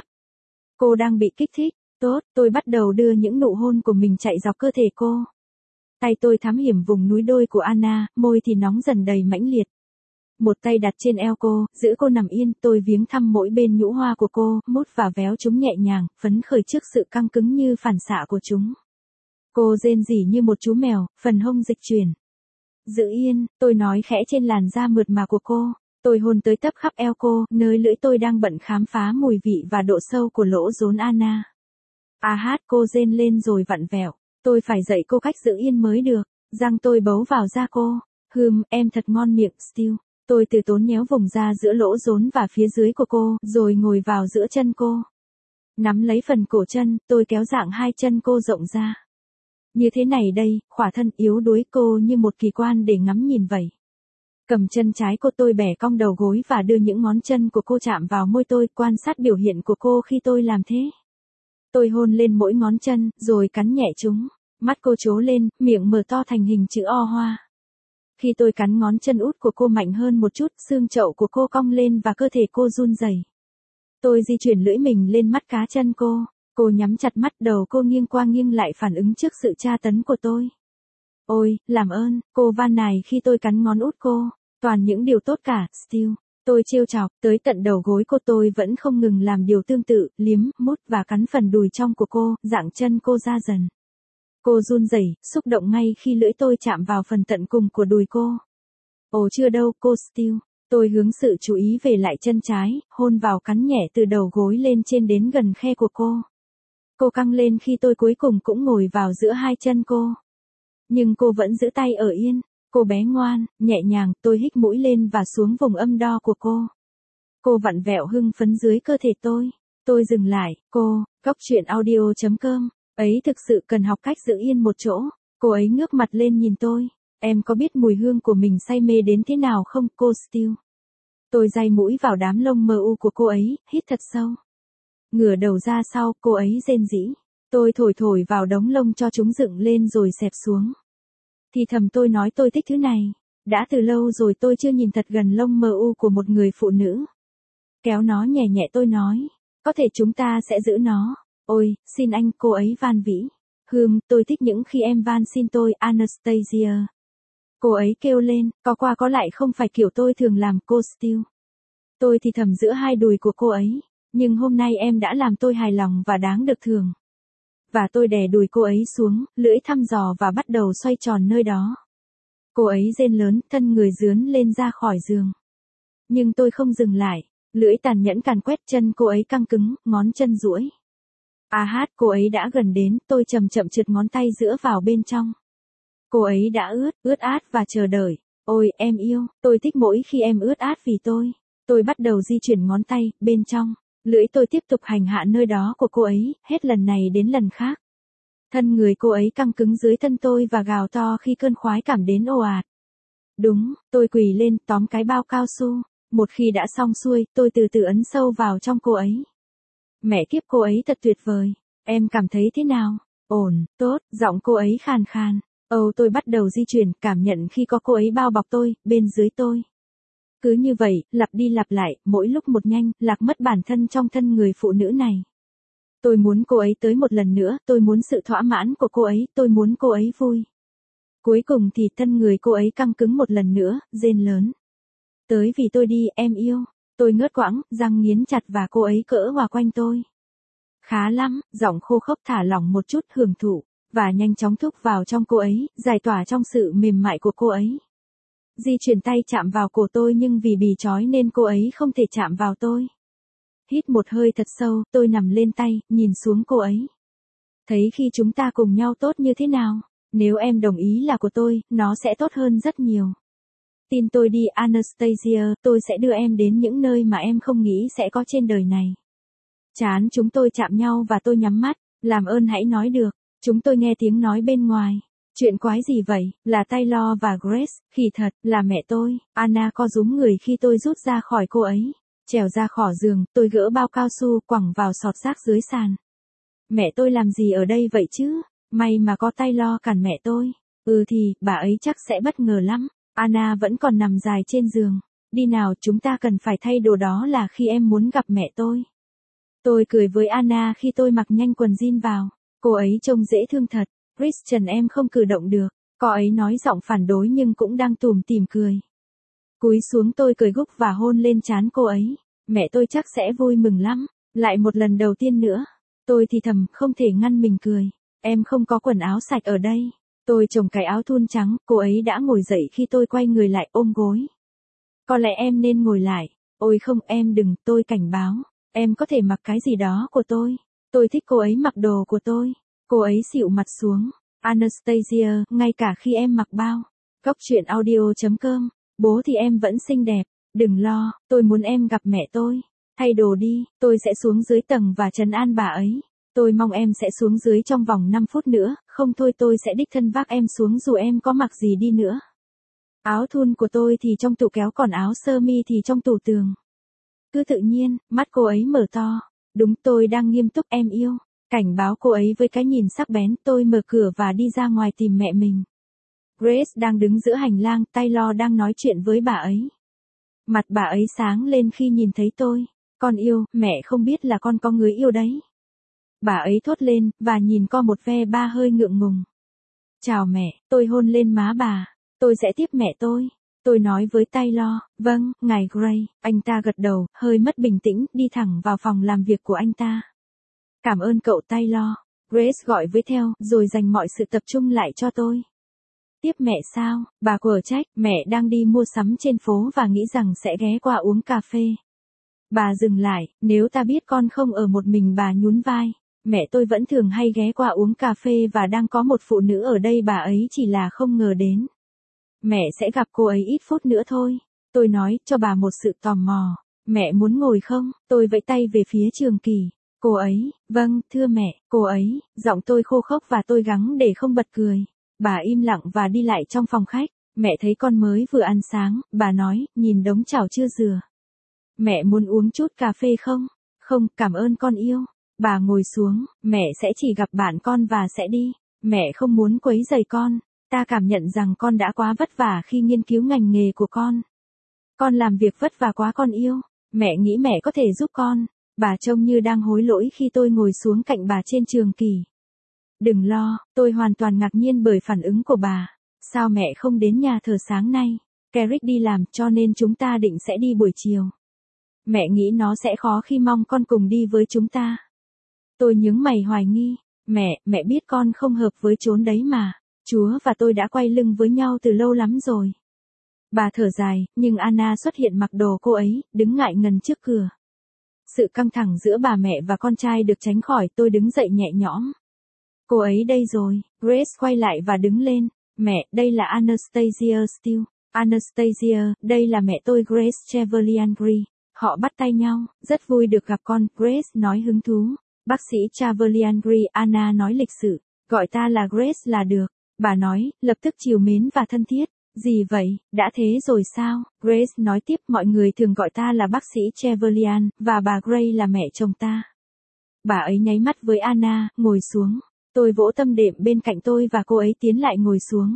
Cô đang bị kích thích. Tốt, tôi bắt đầu đưa những nụ hôn của mình chạy dọc cơ thể cô. Tay tôi thám hiểm vùng núi đôi của Anna, môi thì nóng dần đầy mãnh liệt. Một tay đặt trên eo cô, giữ cô nằm yên, tôi viếng thăm mỗi bên nhũ hoa của cô, mút và véo chúng nhẹ nhàng, phấn khởi trước sự căng cứng như phản xạ của chúng. Cô rên rỉ như một chú mèo, phần hông dịch chuyển. Giữ yên, tôi nói khẽ trên làn da mượt mà của cô. Tôi hôn tới tấp khắp eo cô, nơi lưỡi tôi đang bận khám phá mùi vị và độ sâu của lỗ rốn Anna. À hát, cô rên lên rồi vặn vẹo. Tôi phải dạy cô cách giữ yên mới được. Răng tôi bấu vào da cô. Hừm, em thật ngon miệng, Steele. Tôi từ tốn nhéo vùng da giữa lỗ rốn và phía dưới của cô, rồi ngồi vào giữa chân cô. Nắm lấy phần cổ chân, tôi kéo dạng hai chân cô rộng ra. Như thế này đây, khỏa thân yếu đuối cô như một kỳ quan để ngắm nhìn vậy. Cầm chân trái cô tôi bẻ cong đầu gối và đưa những ngón chân của cô chạm vào môi tôi, quan sát biểu hiện của cô khi tôi làm thế. Tôi hôn lên mỗi ngón chân, rồi cắn nhẹ chúng. Mắt cô trố lên, miệng mở to thành hình chữ O hoa. Khi tôi cắn ngón chân út của cô mạnh hơn một chút, xương chậu của cô cong lên và cơ thể cô run rẩy. Tôi di chuyển lưỡi mình lên mắt cá chân cô. Cô nhắm chặt mắt, đầu cô nghiêng qua nghiêng lại phản ứng trước sự tra tấn của tôi. Ôi, làm ơn, cô van nài khi tôi cắn ngón út cô. Toàn những điều tốt cả, Steele. Tôi trêu chọc, tới tận đầu gối cô tôi vẫn không ngừng làm điều tương tự, liếm, mút và cắn phần đùi trong của cô, dạng chân cô ra dần. Cô run rẩy, xúc động ngay khi lưỡi tôi chạm vào phần tận cùng của đùi cô. Ồ chưa đâu, cô Steele. Tôi hướng sự chú ý về lại chân trái, hôn vào cắn nhẹ từ đầu gối lên trên đến gần khe của cô. Cô căng lên khi tôi cuối cùng cũng ngồi vào giữa hai chân cô. Nhưng cô vẫn giữ tay ở yên. Cô bé ngoan, nhẹ nhàng, tôi hít mũi lên và xuống vùng âm đo của cô. Cô vặn vẹo hưng phấn dưới cơ thể tôi. Tôi dừng lại, cô, góc truyện audio chấm com, ấy thực sự cần học cách giữ yên một chỗ. Cô ấy ngước mặt lên nhìn tôi. Em có biết mùi hương của mình say mê đến thế nào không, cô Steele? Tôi day mũi vào đám lông mờ u của cô ấy, hít thật sâu. Ngửa đầu ra sau, cô ấy rên rỉ. Tôi thổi thổi vào đống lông cho chúng dựng lên rồi xẹp xuống. Thì thầm tôi nói tôi thích thứ này. Đã từ lâu rồi tôi chưa nhìn thật gần lông mờ u của một người phụ nữ. Kéo nó nhẹ nhẹ tôi nói. Có thể chúng ta sẽ giữ nó. Ôi, xin anh, cô ấy van vỉ. Hừm, tôi thích những khi em van xin tôi, Anastasia. Cô ấy kêu lên, có qua có lại không phải kiểu tôi thường làm, cô Steele. Tôi thì thầm giữa hai đùi của cô ấy. Nhưng hôm nay em đã làm tôi hài lòng và đáng được thưởng. Và tôi đè đùi cô ấy xuống, lưỡi thăm dò và bắt đầu xoay tròn nơi đó. Cô ấy rên lớn, thân người rướn lên ra khỏi giường. Nhưng tôi không dừng lại, lưỡi tàn nhẫn càn quét chân cô ấy căng cứng, ngón chân duỗi. À hát, cô ấy đã gần đến, tôi chậm chậm trượt ngón tay giữa vào bên trong. Cô ấy đã ướt, ướt át và chờ đợi. Ôi, em yêu, tôi thích mỗi khi em ướt át vì tôi. Tôi bắt đầu di chuyển ngón tay, bên trong. Lưỡi tôi tiếp tục hành hạ nơi đó của cô ấy, hết lần này đến lần khác. Thân người cô ấy căng cứng dưới thân tôi và gào to khi cơn khoái cảm đến ồ ạt. Đúng, tôi quỳ lên, tóm cái bao cao su. Một khi đã xong xuôi, tôi từ từ ấn sâu vào trong cô ấy. Mẹ kiếp, cô ấy thật tuyệt vời. Em cảm thấy thế nào? Ổn, tốt, giọng cô ấy khàn khàn. Âu tôi bắt đầu di chuyển, cảm nhận khi có cô ấy bao bọc tôi, bên dưới tôi. Cứ như vậy, lặp đi lặp lại, mỗi lúc một nhanh, lạc mất bản thân trong thân người phụ nữ này. Tôi muốn cô ấy tới một lần nữa, tôi muốn sự thỏa mãn của cô ấy, tôi muốn cô ấy vui. Cuối cùng thì thân người cô ấy căng cứng một lần nữa, rên lớn. Tới vì tôi đi, em yêu. Tôi ngớt quãng, răng nghiến chặt và cô ấy cỡ hòa quanh tôi. Khá lắm, giọng khô khốc thả lỏng một chút hưởng thụ, và nhanh chóng thúc vào trong cô ấy, giải tỏa trong sự mềm mại của cô ấy. Di chuyển tay chạm vào cổ tôi nhưng vì bì trói nên cô ấy không thể chạm vào tôi. Hít một hơi thật sâu, tôi nằm lên tay, nhìn xuống cô ấy. Thấy khi chúng ta cùng nhau tốt như thế nào? Nếu em đồng ý là của tôi, nó sẽ tốt hơn rất nhiều. Tin tôi đi Anastasia, tôi sẽ đưa em đến những nơi mà em không nghĩ sẽ có trên đời này. Trán chúng tôi chạm nhau và tôi nhắm mắt, làm ơn hãy nói được. Chúng tôi nghe tiếng nói bên ngoài. Chuyện quái gì vậy, là Taylor và Grace, khỉ thật, là mẹ tôi. Anna co rúm người khi tôi rút ra khỏi cô ấy. Trèo ra khỏi giường, tôi gỡ bao cao su quẳng vào sọt rác dưới sàn. Mẹ tôi làm gì ở đây vậy chứ? May mà có Taylor cản mẹ tôi. Ừ thì, bà ấy chắc sẽ bất ngờ lắm. Anna vẫn còn nằm dài trên giường. Đi nào, chúng ta cần phải thay đồ, đó là khi em muốn gặp mẹ tôi. Tôi cười với Anna khi tôi mặc nhanh quần jean vào. Cô ấy trông dễ thương thật. Christian, em không cử động được. Cô ấy nói giọng phản đối nhưng cũng đang tủm tỉm cười. Cúi xuống tôi cười gúc và hôn lên trán cô ấy. Mẹ tôi chắc sẽ vui mừng lắm. Lại một lần đầu tiên nữa. Tôi thì thầm, không thể ngăn mình cười. Em không có quần áo sạch ở đây. Tôi chồng cái áo thun trắng, cô ấy đã ngồi dậy khi tôi quay người lại ôm gối. Có lẽ em nên ngồi lại. Ôi không, em đừng, tôi cảnh báo. Em có thể mặc cái gì đó của tôi. Tôi thích cô ấy mặc đồ của tôi. Cô ấy xịu mặt xuống. Anastasia, ngay cả khi em mặc bao. Góc truyện audio chấm com. Bố thì em vẫn xinh đẹp. Đừng lo, tôi muốn em gặp mẹ tôi. Thay đồ đi, tôi sẽ xuống dưới tầng và trấn an bà ấy. Tôi mong em sẽ xuống dưới trong vòng năm phút nữa, không thôi tôi sẽ đích thân vác em xuống dù em có mặc gì đi nữa. Áo thun của tôi thì trong tủ kéo, còn áo sơ mi thì trong tủ tường. Cứ tự nhiên, mắt cô ấy mở to. Đúng, tôi đang nghiêm túc, em yêu. Cảnh báo cô ấy với cái nhìn sắc bén. Tôi mở cửa và đi ra ngoài tìm mẹ mình. Grace đang đứng giữa hành lang, Taylor đang nói chuyện với bà ấy. Mặt bà ấy sáng lên khi nhìn thấy tôi. Con yêu, mẹ không biết là con có người yêu đấy. Bà ấy thốt lên, và nhìn con một ve ba hơi ngượng ngùng. Chào mẹ, tôi hôn lên má bà. Tôi sẽ tiếp mẹ tôi. Tôi nói với Taylor, vâng, ngài Gray. Anh ta gật đầu, hơi mất bình tĩnh, đi thẳng vào phòng làm việc của anh ta. Cảm ơn cậu Taylor. Grace gọi với theo, rồi dành mọi sự tập trung lại cho tôi. Tiếp mẹ sao? Bà quở trách, mẹ đang đi mua sắm trên phố và nghĩ rằng sẽ ghé qua uống cà phê. Bà dừng lại, nếu ta biết con không ở một mình, bà nhún vai. Mẹ tôi vẫn thường hay ghé qua uống cà phê và đang có một phụ nữ ở đây, bà ấy chỉ là không ngờ đến. Mẹ sẽ gặp cô ấy ít phút nữa thôi. Tôi nói, cho bà một sự tò mò. Mẹ muốn ngồi không? Tôi vẫy tay về phía Trường Kỳ. Cô ấy, vâng, thưa mẹ, cô ấy, giọng tôi khô khốc và tôi gắng để không bật cười. Bà im lặng và đi lại trong phòng khách. Mẹ thấy con mới vừa ăn sáng, bà nói, nhìn đống chảo chưa dừa. Mẹ muốn uống chút cà phê không? Không, cảm ơn con yêu. Bà ngồi xuống, mẹ sẽ chỉ gặp bạn con và sẽ đi. Mẹ không muốn quấy rầy con. Ta cảm nhận rằng con đã quá vất vả khi nghiên cứu ngành nghề của con. Con làm việc vất vả quá con yêu. Mẹ nghĩ mẹ có thể giúp con. Bà trông như đang hối lỗi khi tôi ngồi xuống cạnh bà trên Trường Kỳ. Đừng lo, tôi hoàn toàn ngạc nhiên bởi phản ứng của bà. Sao mẹ không đến nhà thờ sáng nay? Carrick đi làm cho nên chúng ta định sẽ đi buổi chiều. Mẹ nghĩ nó sẽ khó khi mong con cùng đi với chúng ta. Tôi nhướng mày hoài nghi. Mẹ, mẹ biết con không hợp với chốn đấy mà. Chúa và tôi đã quay lưng với nhau từ lâu lắm rồi. Bà thở dài, nhưng Anna xuất hiện mặc đồ cô ấy, đứng ngại ngần trước cửa. Sự căng thẳng giữa bà mẹ và con trai được tránh khỏi, tôi đứng dậy nhẹ nhõm. Cô ấy đây rồi. Grace quay lại và đứng lên. Mẹ, đây là Anastasia Steele. Anastasia, đây là mẹ tôi Grace Chevalier. Họ bắt tay nhau. Rất vui được gặp con, Grace nói hứng thú. Bác sĩ Chevalier, Anna nói lịch sự. Gọi ta là Grace là được. Bà nói, lập tức trìu mến và thân thiết. Gì vậy, đã thế rồi sao? Grace nói tiếp, mọi người thường gọi ta là bác sĩ Chevalier, và bà Gray là mẹ chồng ta. Bà ấy nháy mắt với Anna, ngồi xuống. Tôi vỗ tâm đệm bên cạnh tôi và cô ấy tiến lại ngồi xuống.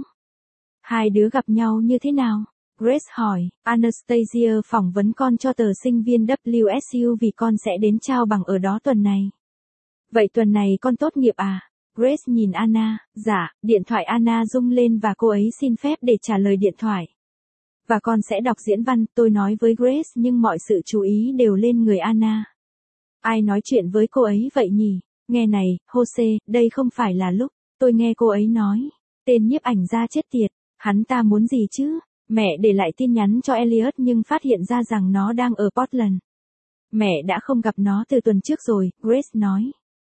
Hai đứa gặp nhau như thế nào? Grace hỏi. Anastasia phỏng vấn con cho tờ sinh viên W S U vì con sẽ đến trao bằng ở đó tuần này. Vậy tuần này con tốt nghiệp à? Grace nhìn Anna. Dạ, điện thoại Anna rung lên và cô ấy xin phép để trả lời điện thoại. Và con sẽ đọc diễn văn, tôi nói với Grace nhưng mọi sự chú ý đều lên người Anna. Ai nói chuyện với cô ấy vậy nhỉ? Nghe này, Jose, đây không phải là lúc. Tôi nghe cô ấy nói. Tên nhiếp ảnh gia chết tiệt. Hắn ta muốn gì chứ? Mẹ để lại tin nhắn cho Elliot nhưng phát hiện ra rằng nó đang ở Portland. Mẹ đã không gặp nó từ tuần trước rồi, Grace nói.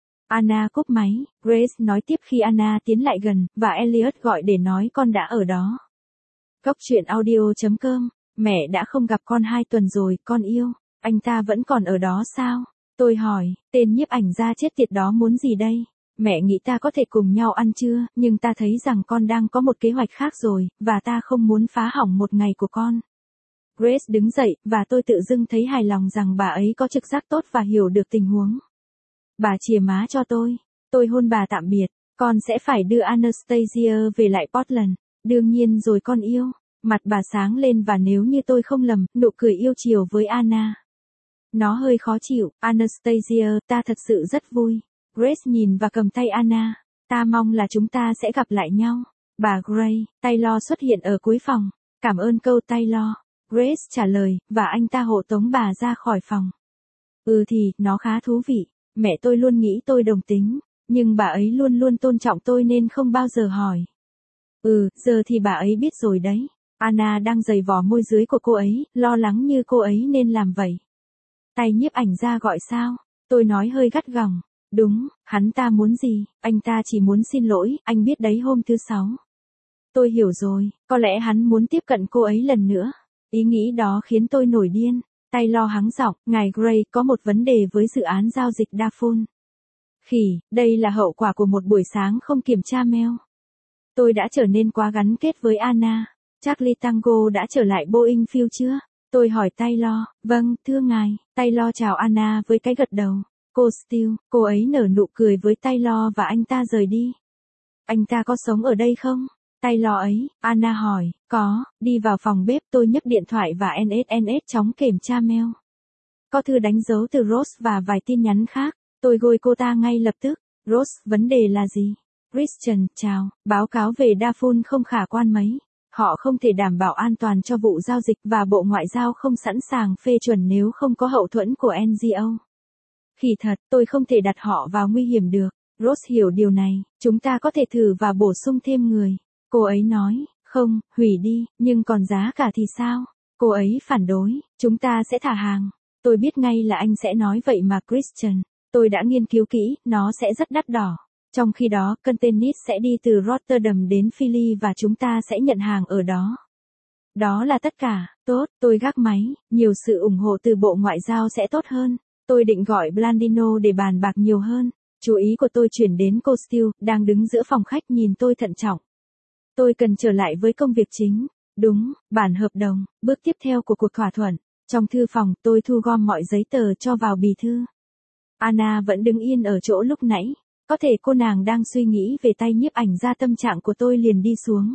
Anna cúp máy, Grace nói tiếp khi Anna tiến lại gần, và Elliot gọi để nói con đã ở đó. Góc truyện audio chấm com, mẹ đã không gặp con hai tuần rồi, con yêu. Anh ta vẫn còn ở đó sao? Tôi hỏi, tên nhiếp ảnh gia chết tiệt đó muốn gì đây? Mẹ nghĩ ta có thể cùng nhau ăn trưa, nhưng ta thấy rằng con đang có một kế hoạch khác rồi, và ta không muốn phá hỏng một ngày của con. Grace đứng dậy, và tôi tự dưng thấy hài lòng rằng bà ấy có trực giác tốt và hiểu được tình huống. Bà chìa má cho tôi. Tôi hôn bà tạm biệt. Con sẽ phải đưa Anastasia về lại Portland. Đương nhiên rồi con yêu. Mặt bà sáng lên và nếu như tôi không lầm, nụ cười yêu chiều với Anna. Nó hơi khó chịu. Anastasia, ta thật sự rất vui. Grace nhìn và cầm tay Anna. Ta mong là chúng ta sẽ gặp lại nhau. Bà Gray, Taylor xuất hiện ở cuối phòng. Cảm ơn câu Taylor. Grace trả lời, và anh ta hộ tống bà ra khỏi phòng. Ừ thì, nó khá thú vị. Mẹ tôi luôn nghĩ tôi đồng tính, nhưng bà ấy luôn luôn tôn trọng tôi nên không bao giờ hỏi. Ừ, giờ thì bà ấy biết rồi đấy. Anna đang giày vò môi dưới của cô ấy, lo lắng như cô ấy nên làm vậy. Tay nhiếp ảnh gia gọi sao? Tôi nói hơi gắt gỏng. Đúng, hắn ta muốn gì? Anh ta chỉ muốn xin lỗi, anh biết đấy hôm thứ sáu. Tôi hiểu rồi, có lẽ hắn muốn tiếp cận cô ấy lần nữa. Ý nghĩ đó khiến tôi nổi điên. Taylor hắng giọng, ngài Gray có một vấn đề với dự án giao dịch Dafun. Khỉ, đây là hậu quả của một buổi sáng không kiểm tra mail. Tôi đã trở nên quá gắn kết với Anna. Charlie Tango đã trở lại Boeing Field chưa? Tôi hỏi Taylor, vâng, thưa ngài. Taylor chào Anna với cái gật đầu. Cô Steele, cô ấy nở nụ cười với Taylor và anh ta rời đi. Anh ta có sống ở đây không? Taylor ấy, Anna hỏi, có, đi vào phòng bếp tôi nhấc điện thoại và en ét en ét chóng kiểm tra mail. Có thư đánh dấu từ Ross và vài tin nhắn khác, tôi gôi cô ta ngay lập tức. Ross, vấn đề là gì? Christian, chào, báo cáo về Dafun không khả quan mấy. Họ không thể đảm bảo an toàn cho vụ giao dịch và Bộ Ngoại giao không sẵn sàng phê chuẩn nếu không có hậu thuẫn của en giê ô. Khỉ thật, tôi không thể đặt họ vào nguy hiểm được. Ross hiểu điều này, chúng ta có thể thử và bổ sung thêm người. Cô ấy nói, không, hủy đi, nhưng còn giá cả thì sao? Cô ấy phản đối, chúng ta sẽ thả hàng. Tôi biết ngay là anh sẽ nói vậy mà Christian. Tôi đã nghiên cứu kỹ, nó sẽ rất đắt đỏ. Trong khi đó, container sẽ đi từ Rotterdam đến Philly và chúng ta sẽ nhận hàng ở đó. Đó là tất cả, tốt, tôi gác máy, nhiều sự ủng hộ từ Bộ Ngoại giao sẽ tốt hơn. Tôi định gọi Blandino để bàn bạc nhiều hơn. Chú ý của tôi chuyển đến cô Steele, đang đứng giữa phòng khách nhìn tôi thận trọng. Tôi cần trở lại với công việc chính. Đúng, bản hợp đồng, bước tiếp theo của cuộc thỏa thuận. Trong thư phòng, tôi thu gom mọi giấy tờ cho vào bì thư. Anna vẫn đứng yên ở chỗ lúc nãy. Có thể cô nàng đang suy nghĩ về tay nhiếp ảnh gia. Tâm trạng của tôi liền đi xuống.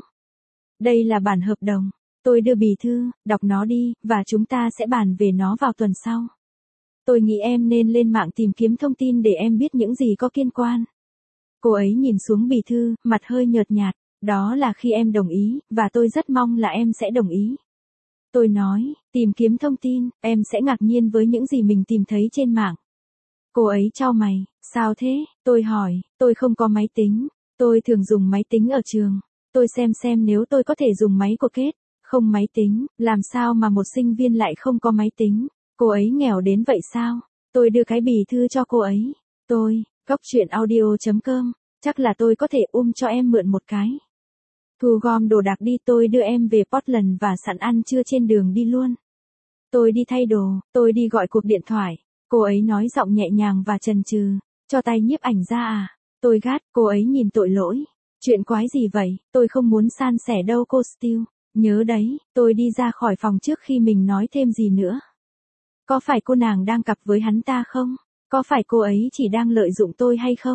Đây là bản hợp đồng. Tôi đưa bì thư, đọc nó đi, và chúng ta sẽ bàn về nó vào tuần sau. Tôi nghĩ em nên lên mạng tìm kiếm thông tin để em biết những gì có liên quan. Cô ấy nhìn xuống bì thư, mặt hơi nhợt nhạt. Đó là khi em đồng ý, và tôi rất mong là em sẽ đồng ý. Tôi nói, tìm kiếm thông tin, em sẽ ngạc nhiên với những gì mình tìm thấy trên mạng. Cô ấy chau mày, sao thế? Tôi hỏi, tôi không có máy tính. Tôi thường dùng máy tính ở trường. Tôi xem xem nếu tôi có thể dùng máy của Kate. Không máy tính, làm sao mà một sinh viên lại không có máy tính? Cô ấy nghèo đến vậy sao? Tôi đưa cái bì thư cho cô ấy. Tôi, góc truyện audio chấm com, chắc là tôi có thể um cho em mượn một cái. Thu gom đồ đạc đi, tôi đưa em về Portland và sẵn ăn trưa trên đường đi luôn. Tôi đi thay đồ, tôi đi gọi cuộc điện thoại. Cô ấy nói giọng nhẹ nhàng và chần chừ, cho tay nhiếp ảnh ra à? Tôi gắt, cô ấy nhìn tội lỗi. Chuyện quái gì vậy, tôi không muốn san sẻ đâu cô Steele. Nhớ đấy, tôi đi ra khỏi phòng trước khi mình nói thêm gì nữa. Có phải cô nàng đang cặp với hắn ta không? Có phải cô ấy chỉ đang lợi dụng tôi hay không?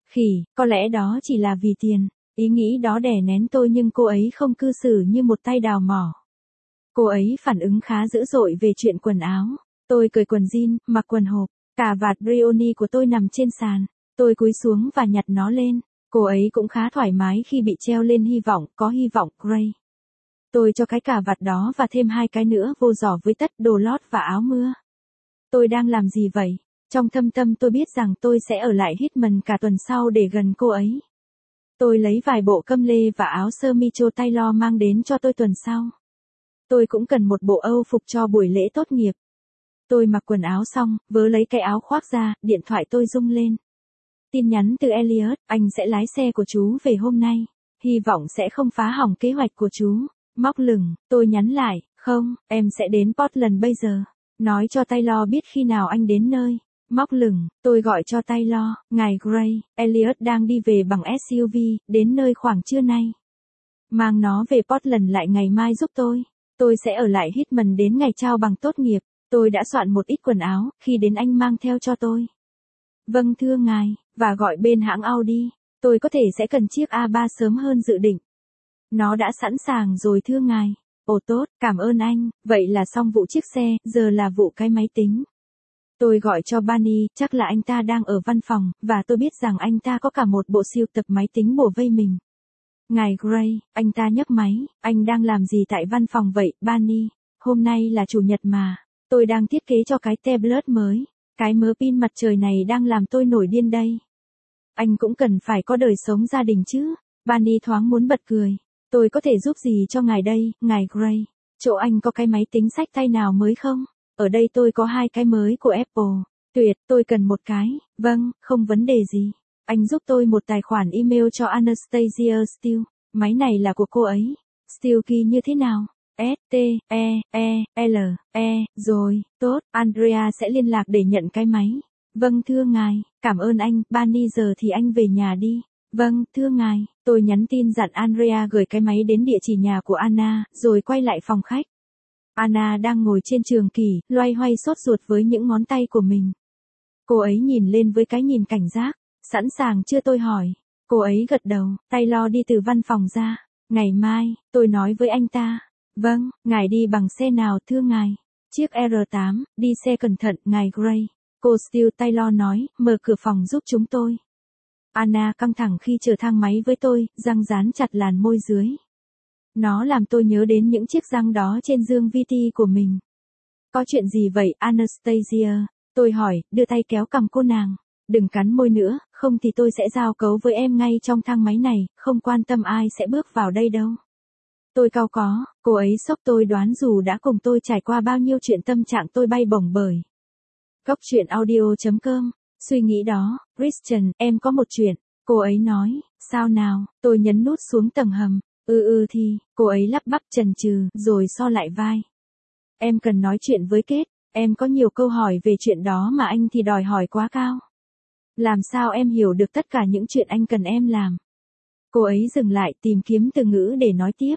Khỉ, có lẽ đó chỉ là vì tiền. Ý nghĩ đó đè nén tôi nhưng cô ấy không cư xử như một tay đào mỏ. Cô ấy phản ứng khá dữ dội về chuyện quần áo. Tôi cởi quần jean, mặc quần hộp. Cà vạt Brioni của tôi nằm trên sàn. Tôi cúi xuống và nhặt nó lên. Cô ấy cũng khá thoải mái khi bị treo lên hy vọng, có hy vọng, Gray. Tôi cho cái cà vạt đó và thêm hai cái nữa vô giỏ với tất, đồ lót và áo mưa. Tôi đang làm gì vậy? Trong thâm tâm tôi biết rằng tôi sẽ ở lại Hitman cả tuần sau để gần cô ấy. Tôi lấy vài bộ câm lê và áo sơ mi Cho Taylor mang đến cho tôi tuần sau. Tôi cũng cần một bộ Âu phục cho buổi lễ tốt nghiệp. Tôi mặc quần áo xong, vớ lấy cái áo khoác ra, điện thoại tôi rung lên. Tin nhắn từ Elliot, anh sẽ lái xe của chú về hôm nay. Hy vọng sẽ không phá hỏng kế hoạch của chú. Móc lửng, tôi nhắn lại, không, em sẽ đến Portland bây giờ. Nói cho Taylor biết khi nào anh đến nơi. Móc lửng, tôi gọi cho Taylor, ngài Gray, Elliot đang đi về bằng ét u vê, đến nơi khoảng trưa nay. Mang nó về Portland lại ngày mai giúp tôi. Tôi sẽ ở lại Hitman đến ngày trao bằng tốt nghiệp. Tôi đã soạn một ít quần áo, khi đến anh mang theo cho tôi. Vâng thưa ngài, và gọi bên hãng Audi. Tôi có thể sẽ cần chiếc a ba sớm hơn dự định. Nó đã sẵn sàng rồi thưa ngài. Ồ tốt, cảm ơn anh, vậy là xong vụ chiếc xe, giờ là vụ cái máy tính. Tôi gọi cho Barney, chắc là anh ta đang ở văn phòng, và tôi biết rằng anh ta có cả một bộ sưu tập máy tính bủa vây mình. Ngài Gray, anh ta nhấc máy, anh đang làm gì tại văn phòng vậy, Barney? Hôm nay là chủ nhật mà, tôi đang thiết kế cho cái tablet mới. Cái mớ pin mặt trời này đang làm tôi nổi điên đây. Anh cũng cần phải có đời sống gia đình chứ. Barney thoáng muốn bật cười. Tôi có thể giúp gì cho ngài đây, ngài Gray? Chỗ anh có cái máy tính xách tay nào mới không? Ở đây tôi có hai cái mới của Apple. Tuyệt, tôi cần một cái. Vâng, không vấn đề gì. Anh giúp tôi một tài khoản email cho Anastasia Steele. Máy này là của cô ấy. Steele key như thế nào? S, T, E, E, L, E, rồi, tốt, Andrea sẽ liên lạc để nhận cái máy. Vâng thưa ngài, cảm ơn anh, Barney giờ thì anh về nhà đi. Vâng, thưa ngài, tôi nhắn tin dặn Andrea gửi cái máy đến địa chỉ nhà của Anna, rồi quay lại phòng khách. Anna đang ngồi trên trường kỷ, loay hoay sốt ruột với những ngón tay của mình. Cô ấy nhìn lên với cái nhìn cảnh giác, sẵn sàng chưa tôi hỏi. Cô ấy gật đầu, Taylor đi từ văn phòng ra. Ngày mai, tôi nói với anh ta. Vâng, ngài đi bằng xe nào thưa ngài? Chiếc R tám, đi xe cẩn thận, ngài Gray. Cô Steele Taylor nói, mở cửa phòng giúp chúng tôi. Anna căng thẳng khi chờ thang máy với tôi, răng dán chặt làn môi dưới. Nó làm tôi nhớ đến những chiếc răng đó trên dương vê tê của mình. Có chuyện gì vậy, Anastasia? Tôi hỏi, đưa tay kéo cằm cô nàng. Đừng cắn môi nữa, không thì tôi sẽ giao cấu với em ngay trong thang máy này, không quan tâm ai sẽ bước vào đây đâu. Tôi cau có, cô ấy sốc tôi đoán dù đã cùng tôi trải qua bao nhiêu chuyện tâm trạng tôi bay bổng bởi. Góc chuyện audio chấm com, suy nghĩ đó, Christian, em có một chuyện, cô ấy nói, sao nào, tôi nhấn nút xuống tầng hầm, ừ ừ thì, cô ấy lắp bắp chần chừ, rồi so lại vai. Em cần nói chuyện với Kết, em có nhiều câu hỏi về chuyện đó mà anh thì đòi hỏi quá cao. Làm sao em hiểu được tất cả những chuyện anh cần em làm? Cô ấy dừng lại tìm kiếm từ ngữ để nói tiếp.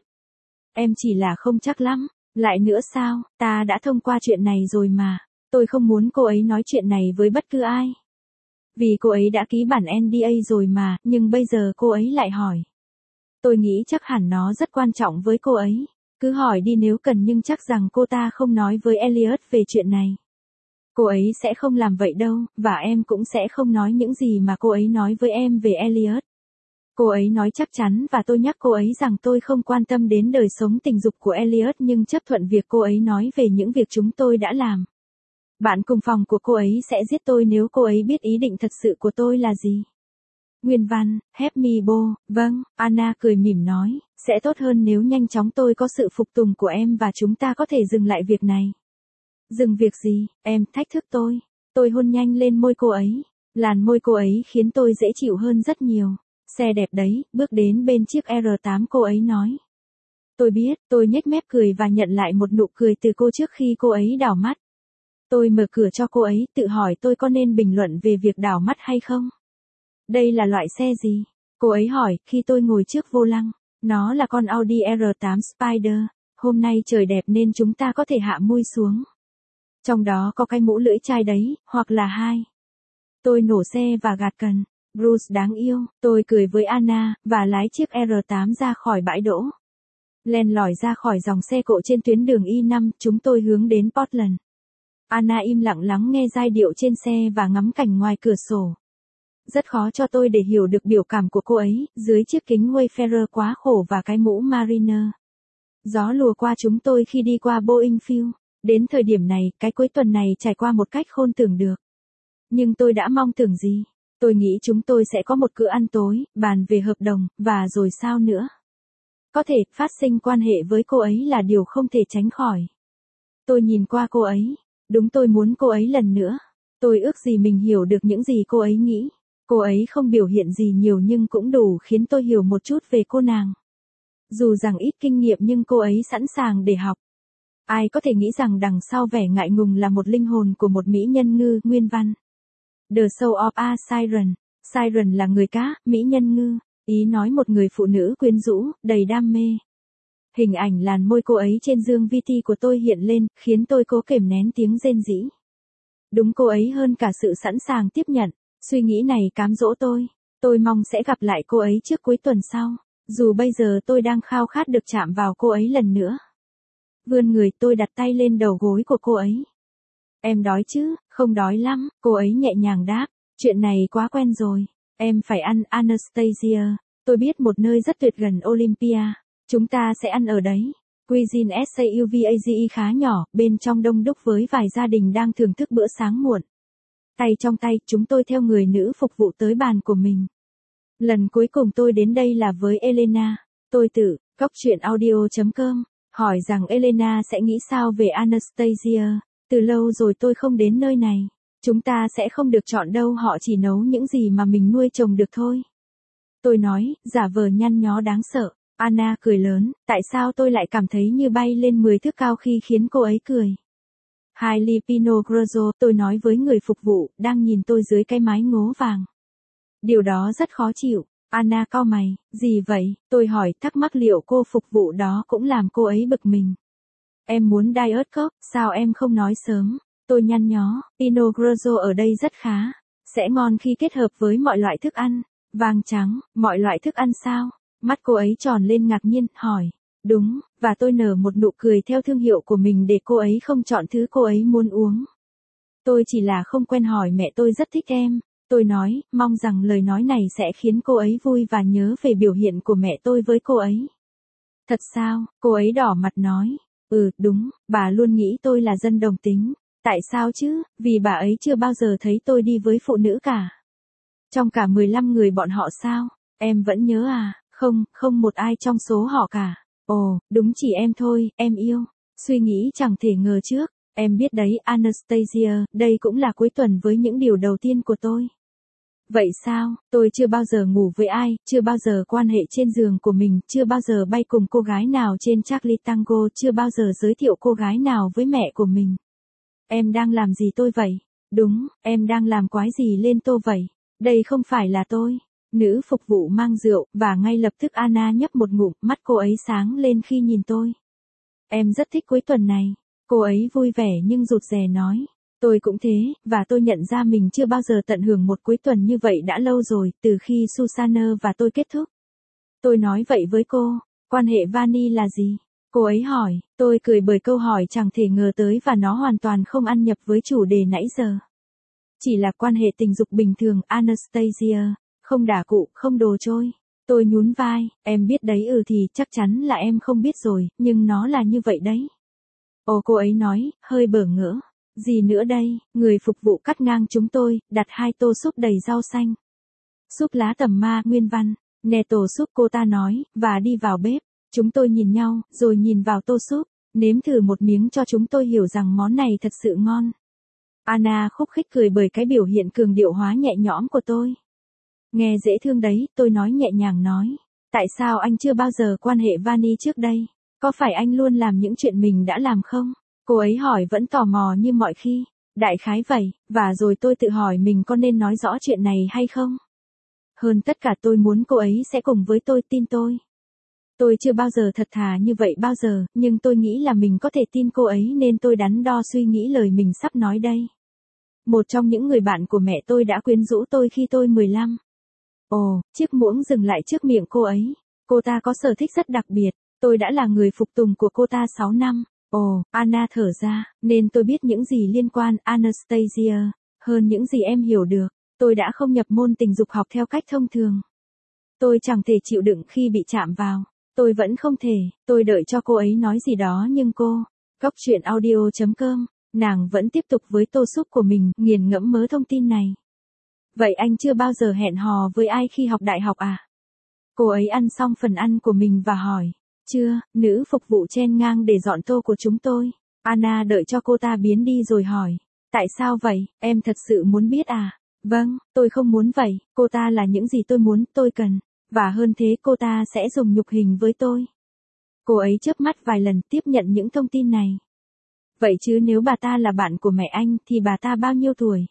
Em chỉ là không chắc lắm, lại nữa sao, ta đã thông qua chuyện này rồi mà, tôi không muốn cô ấy nói chuyện này với bất cứ ai. Vì cô ấy đã ký bản en đê a rồi mà, nhưng bây giờ cô ấy lại hỏi. Tôi nghĩ chắc hẳn nó rất quan trọng với cô ấy, cứ hỏi đi nếu cần nhưng chắc rằng cô ta không nói với Elliot về chuyện này. Cô ấy sẽ không làm vậy đâu, và em cũng sẽ không nói những gì mà cô ấy nói với em về Elliot. Cô ấy nói chắc chắn và tôi nhắc cô ấy rằng tôi không quan tâm đến đời sống tình dục của Elliot nhưng chấp thuận việc cô ấy nói về những việc chúng tôi đã làm. Bạn cùng phòng của cô ấy sẽ giết tôi nếu cô ấy biết ý định thật sự của tôi là gì. Nguyên văn, Help me Bo, vâng, Anna cười mỉm nói, sẽ tốt hơn nếu nhanh chóng tôi có sự phục tùng của em và chúng ta có thể dừng lại việc này. Dừng việc gì, em thách thức tôi. Tôi hôn nhanh lên môi cô ấy. Làn môi cô ấy khiến tôi dễ chịu hơn rất nhiều. Xe đẹp đấy, bước đến bên chiếc R tám cô ấy nói. Tôi biết, tôi nhếch mép cười và nhận lại một nụ cười từ cô trước khi cô ấy đảo mắt. Tôi mở cửa cho cô ấy, tự hỏi tôi có nên bình luận về việc đảo mắt hay không. Đây là loại xe gì? Cô ấy hỏi, khi tôi ngồi trước vô lăng. Nó là con Audi R tám Spider. Hôm nay trời đẹp nên chúng ta có thể hạ mui xuống. Trong đó có cái mũ lưỡi chai đấy, hoặc là hai. Tôi nổ xe và gạt cần. Bruce đáng yêu, tôi cười với Anna, và lái chiếc R tám ra khỏi bãi đỗ. Len lỏi ra khỏi dòng xe cộ trên tuyến đường I năm, chúng tôi hướng đến Portland. Anna im lặng lắng nghe giai điệu trên xe và ngắm cảnh ngoài cửa sổ. Rất khó cho tôi để hiểu được biểu cảm của cô ấy, dưới chiếc kính Wayfarer quá khổ và cái mũ Mariner. Gió lùa qua chúng tôi khi đi qua Boeing Field. Đến thời điểm này, cái cuối tuần này trải qua một cách khôn tưởng được. Nhưng tôi đã mong tưởng gì? Tôi nghĩ chúng tôi sẽ có một bữa ăn tối, bàn về hợp đồng, và rồi sao nữa? Có thể, phát sinh quan hệ với cô ấy là điều không thể tránh khỏi. Tôi nhìn qua cô ấy. Đúng, tôi muốn cô ấy lần nữa. Tôi ước gì mình hiểu được những gì cô ấy nghĩ. Cô ấy không biểu hiện gì nhiều nhưng cũng đủ khiến tôi hiểu một chút về cô nàng. Dù rằng ít kinh nghiệm nhưng cô ấy sẵn sàng để học. Ai có thể nghĩ rằng đằng sau vẻ ngại ngùng là một linh hồn của một mỹ nhân ngư, nguyên văn. The Soul of a Siren. Siren là người cá, mỹ nhân ngư. Ý nói một người phụ nữ quyến rũ, đầy đam mê. Hình ảnh làn môi cô ấy trên dương vê tê của tôi hiện lên, khiến tôi cố kềm nén tiếng rên rỉ. Đúng, cô ấy hơn cả sự sẵn sàng tiếp nhận. Suy nghĩ này cám dỗ tôi. Tôi mong sẽ gặp lại cô ấy trước cuối tuần sau. Dù bây giờ tôi đang khao khát được chạm vào cô ấy lần nữa. Vươn người, tôi đặt tay lên đầu gối của cô ấy. Em đói chứ? Không đói lắm, cô ấy nhẹ nhàng đáp. Chuyện này quá quen rồi. Em phải ăn, Anastasia. Tôi biết một nơi rất tuyệt gần Olympia. Chúng ta sẽ ăn ở đấy. Cuisine Sauvage khá nhỏ, bên trong đông đúc với vài gia đình đang thưởng thức bữa sáng muộn. Tay trong tay, chúng tôi theo người nữ phục vụ tới bàn của mình. Lần cuối cùng tôi đến đây là với Elena. Tôi tự, góc truyện audio chấm com, hỏi rằng Elena sẽ nghĩ sao về Anastasia. Từ lâu rồi tôi không đến nơi này. Chúng ta sẽ không được chọn đâu, họ chỉ nấu những gì mà mình nuôi trồng được thôi. Tôi nói, giả vờ nhăn nhó đáng sợ. Anna cười lớn, tại sao tôi lại cảm thấy như bay lên mười thước cao khi khiến cô ấy cười. Hai ly Pinot Grigio, tôi nói với người phục vụ, đang nhìn tôi dưới cái mái ngố vàng. Điều đó rất khó chịu. Anna cau mày, gì vậy? Tôi hỏi, thắc mắc liệu cô phục vụ đó cũng làm cô ấy bực mình. Em muốn Diet Coke, sao em không nói sớm? Tôi nhăn nhó, Pinot Grigio ở đây rất khá. Sẽ ngon khi kết hợp với mọi loại thức ăn. Vàng trắng, mọi loại thức ăn sao? Mắt cô ấy tròn lên ngạc nhiên, hỏi. Đúng, và tôi nở một nụ cười theo thương hiệu của mình để cô ấy không chọn thứ cô ấy muốn uống. Tôi chỉ là không quen, hỏi mẹ tôi rất thích em. Tôi nói, mong rằng lời nói này sẽ khiến cô ấy vui và nhớ về biểu hiện của mẹ tôi với cô ấy. Thật sao? Cô ấy đỏ mặt nói. Ừ, đúng, bà luôn nghĩ tôi là dân đồng tính. Tại sao chứ? Vì bà ấy chưa bao giờ thấy tôi đi với phụ nữ cả. Trong cả mười lăm người bọn họ sao? Em vẫn nhớ à? Không, không một ai trong số họ cả. Ồ, đúng chỉ em thôi, em yêu. Suy nghĩ chẳng thể ngờ trước. Em biết đấy, Anastasia, đây cũng là cuối tuần với những điều đầu tiên của tôi. Vậy sao? Tôi chưa bao giờ ngủ với ai, chưa bao giờ quan hệ trên giường của mình, chưa bao giờ bay cùng cô gái nào trên Charlie Tango, chưa bao giờ giới thiệu cô gái nào với mẹ của mình. Em đang làm gì tôi vậy? Đúng, em đang làm quái gì lên tôi vậy? Đây không phải là tôi. Nữ phục vụ mang rượu, và ngay lập tức Anna nhấp một ngụm, mắt cô ấy sáng lên khi nhìn tôi. Em rất thích cuối tuần này. Cô ấy vui vẻ nhưng rụt rè nói. Tôi cũng thế, và tôi nhận ra mình chưa bao giờ tận hưởng một cuối tuần như vậy đã lâu rồi, từ khi Susanna và tôi kết thúc. Tôi nói vậy với cô, quan hệ Vani là gì? Cô ấy hỏi, tôi cười bởi câu hỏi chẳng thể ngờ tới và nó hoàn toàn không ăn nhập với chủ đề nãy giờ. Chỉ là quan hệ tình dục bình thường, Anastasia, không đả cụ, không đồ trôi. Tôi nhún vai, em biết đấy, ừ thì chắc chắn là em không biết rồi, nhưng nó là như vậy đấy. Ồ, cô ấy nói, hơi bỡ ngỡ. Gì nữa đây? Người phục vụ cắt ngang chúng tôi, đặt hai tô súp đầy rau xanh. Súp lá tầm ma, nguyên văn. Nè tổ súp, cô ta nói, và đi vào bếp. Chúng tôi nhìn nhau, rồi nhìn vào tô súp. Nếm thử một miếng cho chúng tôi hiểu rằng món này thật sự ngon. Anna khúc khích cười bởi cái biểu hiện cường điệu hóa nhẹ nhõm của tôi. Nghe dễ thương đấy, tôi nói nhẹ nhàng nói. Tại sao anh chưa bao giờ quan hệ Vani trước đây? Có phải anh luôn làm những chuyện mình đã làm không? Cô ấy hỏi vẫn tò mò như mọi khi. Đại khái vậy, và rồi tôi tự hỏi mình có nên nói rõ chuyện này hay không? Hơn tất cả tôi muốn cô ấy sẽ cùng với tôi, tin tôi. Tôi chưa bao giờ thật thà như vậy bao giờ, nhưng tôi nghĩ là mình có thể tin cô ấy nên tôi đắn đo suy nghĩ lời mình sắp nói đây. Một trong những người bạn của mẹ tôi đã quyến rũ tôi khi tôi mười lăm. Ồ, chiếc muỗng dừng lại trước miệng cô ấy. Cô ta có sở thích rất đặc biệt. Tôi đã là người phục tùng của cô ta sáu năm. Ồ, Anna thở ra, nên tôi biết những gì liên quan Anastasia, hơn những gì em hiểu được. Tôi đã không nhập môn tình dục học theo cách thông thường. Tôi chẳng thể chịu đựng khi bị chạm vào. Tôi vẫn không thể, tôi đợi cho cô ấy nói gì đó nhưng cô, Góc truyện audio chấm com, nàng vẫn tiếp tục với tô súp của mình, nghiền ngẫm mớ thông tin này. Vậy anh chưa bao giờ hẹn hò với ai khi học đại học à? Cô ấy ăn xong phần ăn của mình và hỏi. Chưa, nữ phục vụ chen ngang để dọn tô của chúng tôi. Anna đợi cho cô ta biến đi rồi hỏi. Tại sao vậy, em thật sự muốn biết à? Vâng, tôi không muốn vậy, cô ta là những gì tôi muốn, tôi cần. Và hơn thế cô ta sẽ dùng nhục hình với tôi. Cô ấy chớp mắt vài lần tiếp nhận những thông tin này. Vậy chứ nếu bà ta là bạn của mẹ anh thì bà ta bao nhiêu tuổi?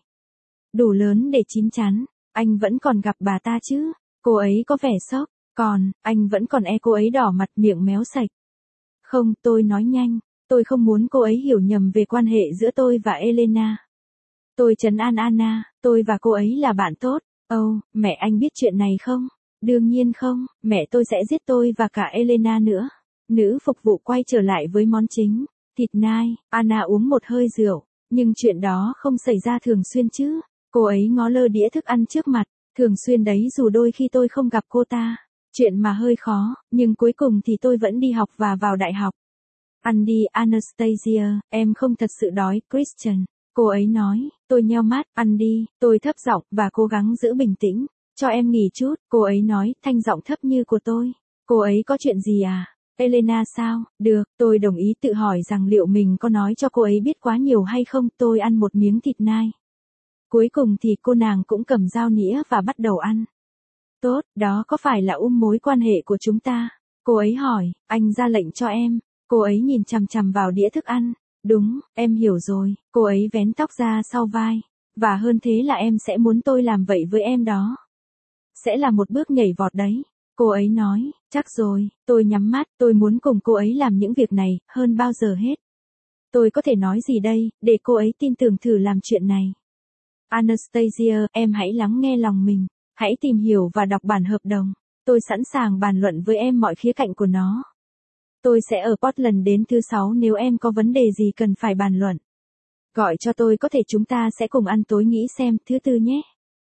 Đủ lớn để chín chắn, anh vẫn còn gặp bà ta chứ? Cô ấy có vẻ sốc, còn, anh vẫn còn e cô ấy đỏ mặt miệng méo sạch. Không, tôi nói nhanh, tôi không muốn cô ấy hiểu nhầm về quan hệ giữa tôi và Elena. Tôi trấn an Anna, tôi và cô ấy là bạn tốt. Ồ, oh, mẹ anh biết chuyện này không? Đương nhiên không, mẹ tôi sẽ giết tôi và cả Elena nữa. Nữ phục vụ quay trở lại với món chính, thịt nai. Anna uống một hơi rượu, nhưng chuyện đó không xảy ra thường xuyên chứ. Cô ấy ngó lơ đĩa thức ăn trước mặt, thường xuyên đấy dù đôi khi tôi không gặp cô ta. Chuyện mà hơi khó, nhưng cuối cùng thì tôi vẫn đi học và vào đại học. Ăn đi Anastasia, em không thật sự đói, Christian. Cô ấy nói, tôi nheo mắt, ăn đi, tôi thấp giọng và cố gắng giữ bình tĩnh. Cho em nghỉ chút, cô ấy nói, thanh giọng thấp như của tôi. Cô ấy có chuyện gì à? Elena sao? Được, tôi đồng ý tự hỏi rằng liệu mình có nói cho cô ấy biết quá nhiều hay không. Tôi ăn một miếng thịt nai. Cuối cùng thì cô nàng cũng cầm dao nĩa và bắt đầu ăn. Tốt, đó có phải là um mối quan hệ của chúng ta? Cô ấy hỏi, anh ra lệnh cho em. Cô ấy nhìn chằm chằm vào đĩa thức ăn. Đúng, em hiểu rồi. Cô ấy vén tóc ra sau vai. Và hơn thế là em sẽ muốn tôi làm vậy với em đó. Sẽ là một bước nhảy vọt đấy. Cô ấy nói, chắc rồi, tôi nhắm mắt, tôi muốn cùng cô ấy làm những việc này, hơn bao giờ hết. Tôi có thể nói gì đây, để cô ấy tin tưởng thử làm chuyện này. Anastasia, em hãy lắng nghe lòng mình, hãy tìm hiểu và đọc bản hợp đồng. Tôi sẵn sàng bàn luận với em mọi khía cạnh của nó. Tôi sẽ ở Portland đến thứ sáu nếu em có vấn đề gì cần phải bàn luận. Gọi cho tôi có thể chúng ta sẽ cùng ăn tối nghĩ xem, thứ tư nhé.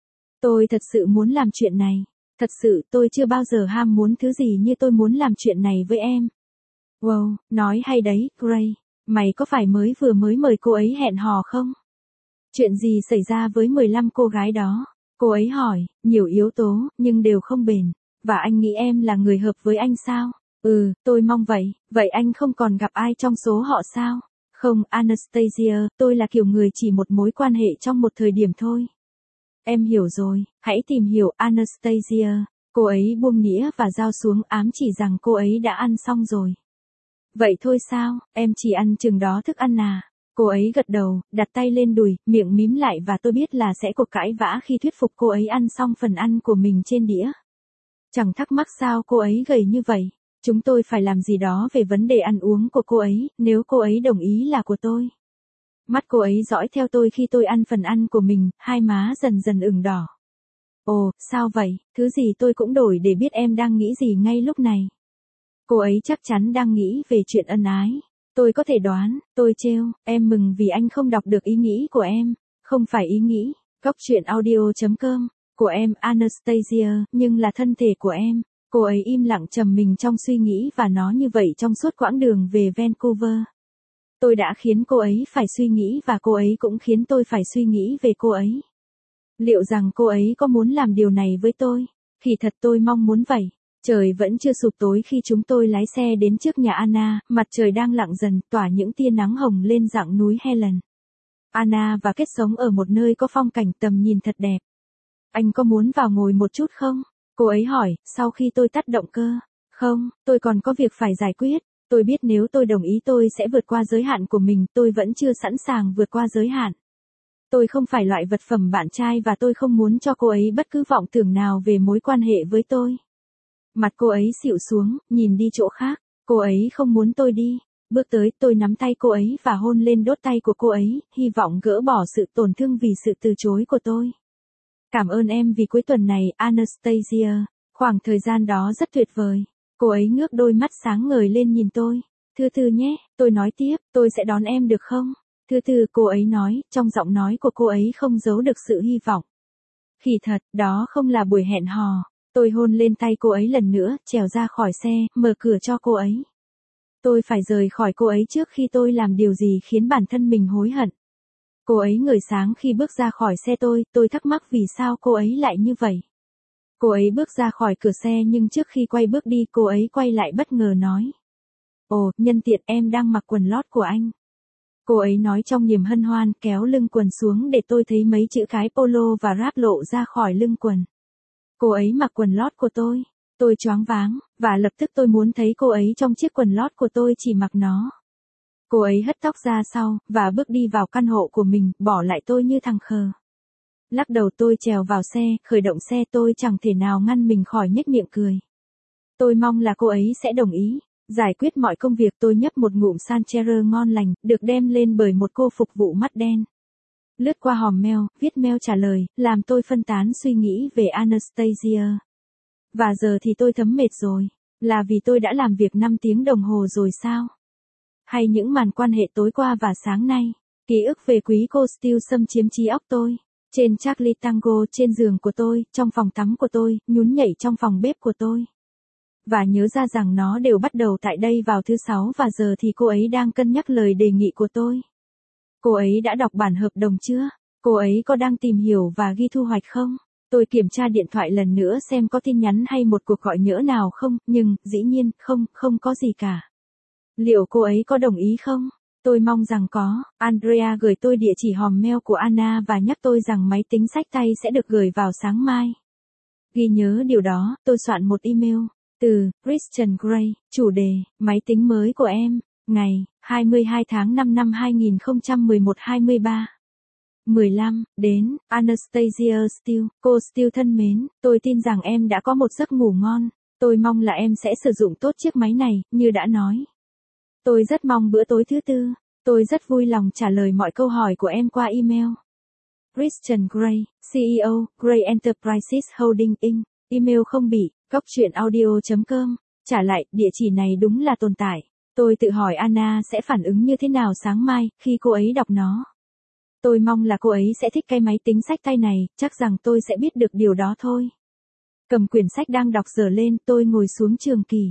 Tôi thật sự muốn làm chuyện này. Thật sự tôi chưa bao giờ ham muốn thứ gì như tôi muốn làm chuyện này với em. Wow, nói hay đấy, Gray. Mày có phải mới vừa mới mời cô ấy hẹn hò không? Chuyện gì xảy ra với mười lăm cô gái đó? Cô ấy hỏi, nhiều yếu tố, nhưng đều không bền. Và anh nghĩ em là người hợp với anh sao? Ừ, tôi mong vậy. Vậy anh không còn gặp ai trong số họ sao? Không, Anastasia, tôi là kiểu người chỉ một mối quan hệ trong một thời điểm thôi. Em hiểu rồi, hãy tìm hiểu Anastasia. Cô ấy buông nĩa và dao xuống ám chỉ rằng cô ấy đã ăn xong rồi. Vậy thôi sao, em chỉ ăn chừng đó thức ăn à? Cô ấy gật đầu, đặt tay lên đùi, miệng mím lại và tôi biết là sẽ cuộc cãi vã khi thuyết phục cô ấy ăn xong phần ăn của mình trên đĩa. Chẳng thắc mắc sao cô ấy gầy như vậy. Chúng tôi phải làm gì đó về vấn đề ăn uống của cô ấy, nếu cô ấy đồng ý là của tôi. Mắt cô ấy dõi theo tôi khi tôi ăn phần ăn của mình, hai má dần dần ửng đỏ. Ồ, sao vậy, thứ gì tôi cũng đổi để biết em đang nghĩ gì ngay lúc này. Cô ấy chắc chắn đang nghĩ về chuyện ân ái. Tôi có thể đoán, tôi trêu, em mừng vì anh không đọc được ý nghĩ của em. Không phải ý nghĩ, góc truyện audio chấm com, của em Anastasia, nhưng là thân thể của em. Cô ấy im lặng trầm mình trong suy nghĩ và nó như vậy trong suốt quãng đường về Vancouver. Tôi đã khiến cô ấy phải suy nghĩ và cô ấy cũng khiến tôi phải suy nghĩ về cô ấy. Liệu rằng cô ấy có muốn làm điều này với tôi? Thì thật tôi mong muốn vậy. Trời vẫn chưa sụp tối khi chúng tôi lái xe đến trước nhà Anna, mặt trời đang lặng dần, tỏa những tia nắng hồng lên dạng núi Helen. Anna và Kết sống ở một nơi có phong cảnh tầm nhìn thật đẹp. Anh có muốn vào ngồi một chút không? Cô ấy hỏi, sau khi tôi tắt động cơ. Không, tôi còn có việc phải giải quyết. Tôi biết nếu tôi đồng ý tôi sẽ vượt qua giới hạn của mình, tôi vẫn chưa sẵn sàng vượt qua giới hạn. Tôi không phải loại vật phẩm bạn trai và tôi không muốn cho cô ấy bất cứ vọng tưởng nào về mối quan hệ với tôi. Mặt cô ấy xịu xuống, nhìn đi chỗ khác. Cô ấy không muốn tôi đi. Bước tới, tôi nắm tay cô ấy và hôn lên đốt tay của cô ấy, hy vọng gỡ bỏ sự tổn thương vì sự từ chối của tôi. Cảm ơn em vì cuối tuần này, Anastasia. Khoảng thời gian đó rất tuyệt vời. Cô ấy ngước đôi mắt sáng ngời lên nhìn tôi. Thứ tư nhé, tôi nói tiếp, tôi sẽ đón em được không? Thứ tư, cô ấy nói, trong giọng nói của cô ấy không giấu được sự hy vọng. Kỳ thật, đó không là buổi hẹn hò. Tôi hôn lên tay cô ấy lần nữa, trèo ra khỏi xe, mở cửa cho cô ấy. Tôi phải rời khỏi cô ấy trước khi tôi làm điều gì khiến bản thân mình hối hận. Cô ấy ngời sáng khi bước ra khỏi xe tôi, tôi thắc mắc vì sao cô ấy lại như vậy. Cô ấy bước ra khỏi cửa xe nhưng trước khi quay bước đi cô ấy quay lại bất ngờ nói. Ồ, nhân tiện em đang mặc quần lót của anh. Cô ấy nói trong niềm hân hoan, kéo lưng quần xuống để tôi thấy mấy chữ cái polo và ráp lộ ra khỏi lưng quần. Cô ấy mặc quần lót của tôi. Tôi choáng váng, và lập tức tôi muốn thấy cô ấy trong chiếc quần lót của tôi chỉ mặc nó. Cô ấy hất tóc ra sau, và bước đi vào căn hộ của mình, bỏ lại tôi như thằng khờ. Lắc đầu tôi trèo vào xe, khởi động xe tôi chẳng thể nào ngăn mình khỏi nhếch miệng cười. Tôi mong là cô ấy sẽ đồng ý. Giải quyết mọi công việc tôi nhấp một ngụm Sancerre ngon lành, được đem lên bởi một cô phục vụ mắt đen. Lướt qua hòm mail, viết mail trả lời, làm tôi phân tán suy nghĩ về Anastasia. Và giờ thì tôi thấm mệt rồi. Là vì tôi đã làm việc năm tiếng đồng hồ rồi sao? Hay những màn quan hệ tối qua và sáng nay? Ký ức về quý cô Steele xâm chiếm trí óc tôi. Trên Charlie Tango trên giường của tôi, trong phòng tắm của tôi, nhún nhảy trong phòng bếp của tôi. Và nhớ ra rằng nó đều bắt đầu tại đây vào thứ sáu và giờ thì cô ấy đang cân nhắc lời đề nghị của tôi. Cô ấy đã đọc bản hợp đồng chưa? Cô ấy có đang tìm hiểu và ghi thu hoạch không? Tôi kiểm tra điện thoại lần nữa xem có tin nhắn hay một cuộc gọi nhỡ nào không, nhưng, dĩ nhiên, không, không có gì cả. Liệu cô ấy có đồng ý không? Tôi mong rằng có. Andrea gửi tôi địa chỉ hòm mail của Anna và nhắc tôi rằng máy tính xách tay sẽ được gửi vào sáng mai. Ghi nhớ điều đó, tôi soạn một email. Từ, Christian Grey, chủ đề, máy tính mới của em, ngày, hai mươi hai tháng năm năm hai nghìn không trăm mười một hai mươi ba. mười lăm, đến, Anastasia Steele, cô Steele thân mến, tôi tin rằng em đã có một giấc ngủ ngon. Tôi mong là em sẽ sử dụng tốt chiếc máy này, như đã nói. Tôi rất mong bữa tối thứ tư. Tôi rất vui lòng trả lời mọi câu hỏi của em qua email. Christian Grey, xê e ô, Grey Enterprises Holding Incorporated. Email không bị, góc chuyện audio chấm com. Trả lại, địa chỉ này đúng là tồn tại. Tôi tự hỏi Anna sẽ phản ứng như thế nào sáng mai, khi cô ấy đọc nó. Tôi mong là cô ấy sẽ thích cái máy tính xách tay này, chắc rằng tôi sẽ biết được điều đó thôi. Cầm quyển sách đang đọc dở lên, tôi ngồi xuống trường kỳ.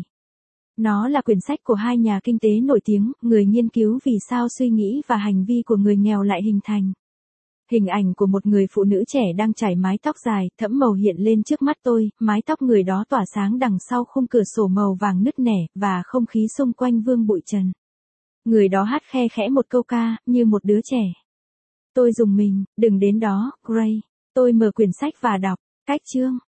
Nó là quyển sách của hai nhà kinh tế nổi tiếng, người nghiên cứu vì sao suy nghĩ và hành vi của người nghèo lại hình thành. Hình ảnh của một người phụ nữ trẻ đang chải mái tóc dài, thẫm màu hiện lên trước mắt tôi, mái tóc người đó tỏa sáng đằng sau khung cửa sổ màu vàng nứt nẻ, và không khí xung quanh vương bụi trần. Người đó hát khe khẽ một câu ca, như một đứa trẻ. Tôi rùng mình, đừng đến đó, Gray. Tôi mở quyển sách và đọc, cách chương.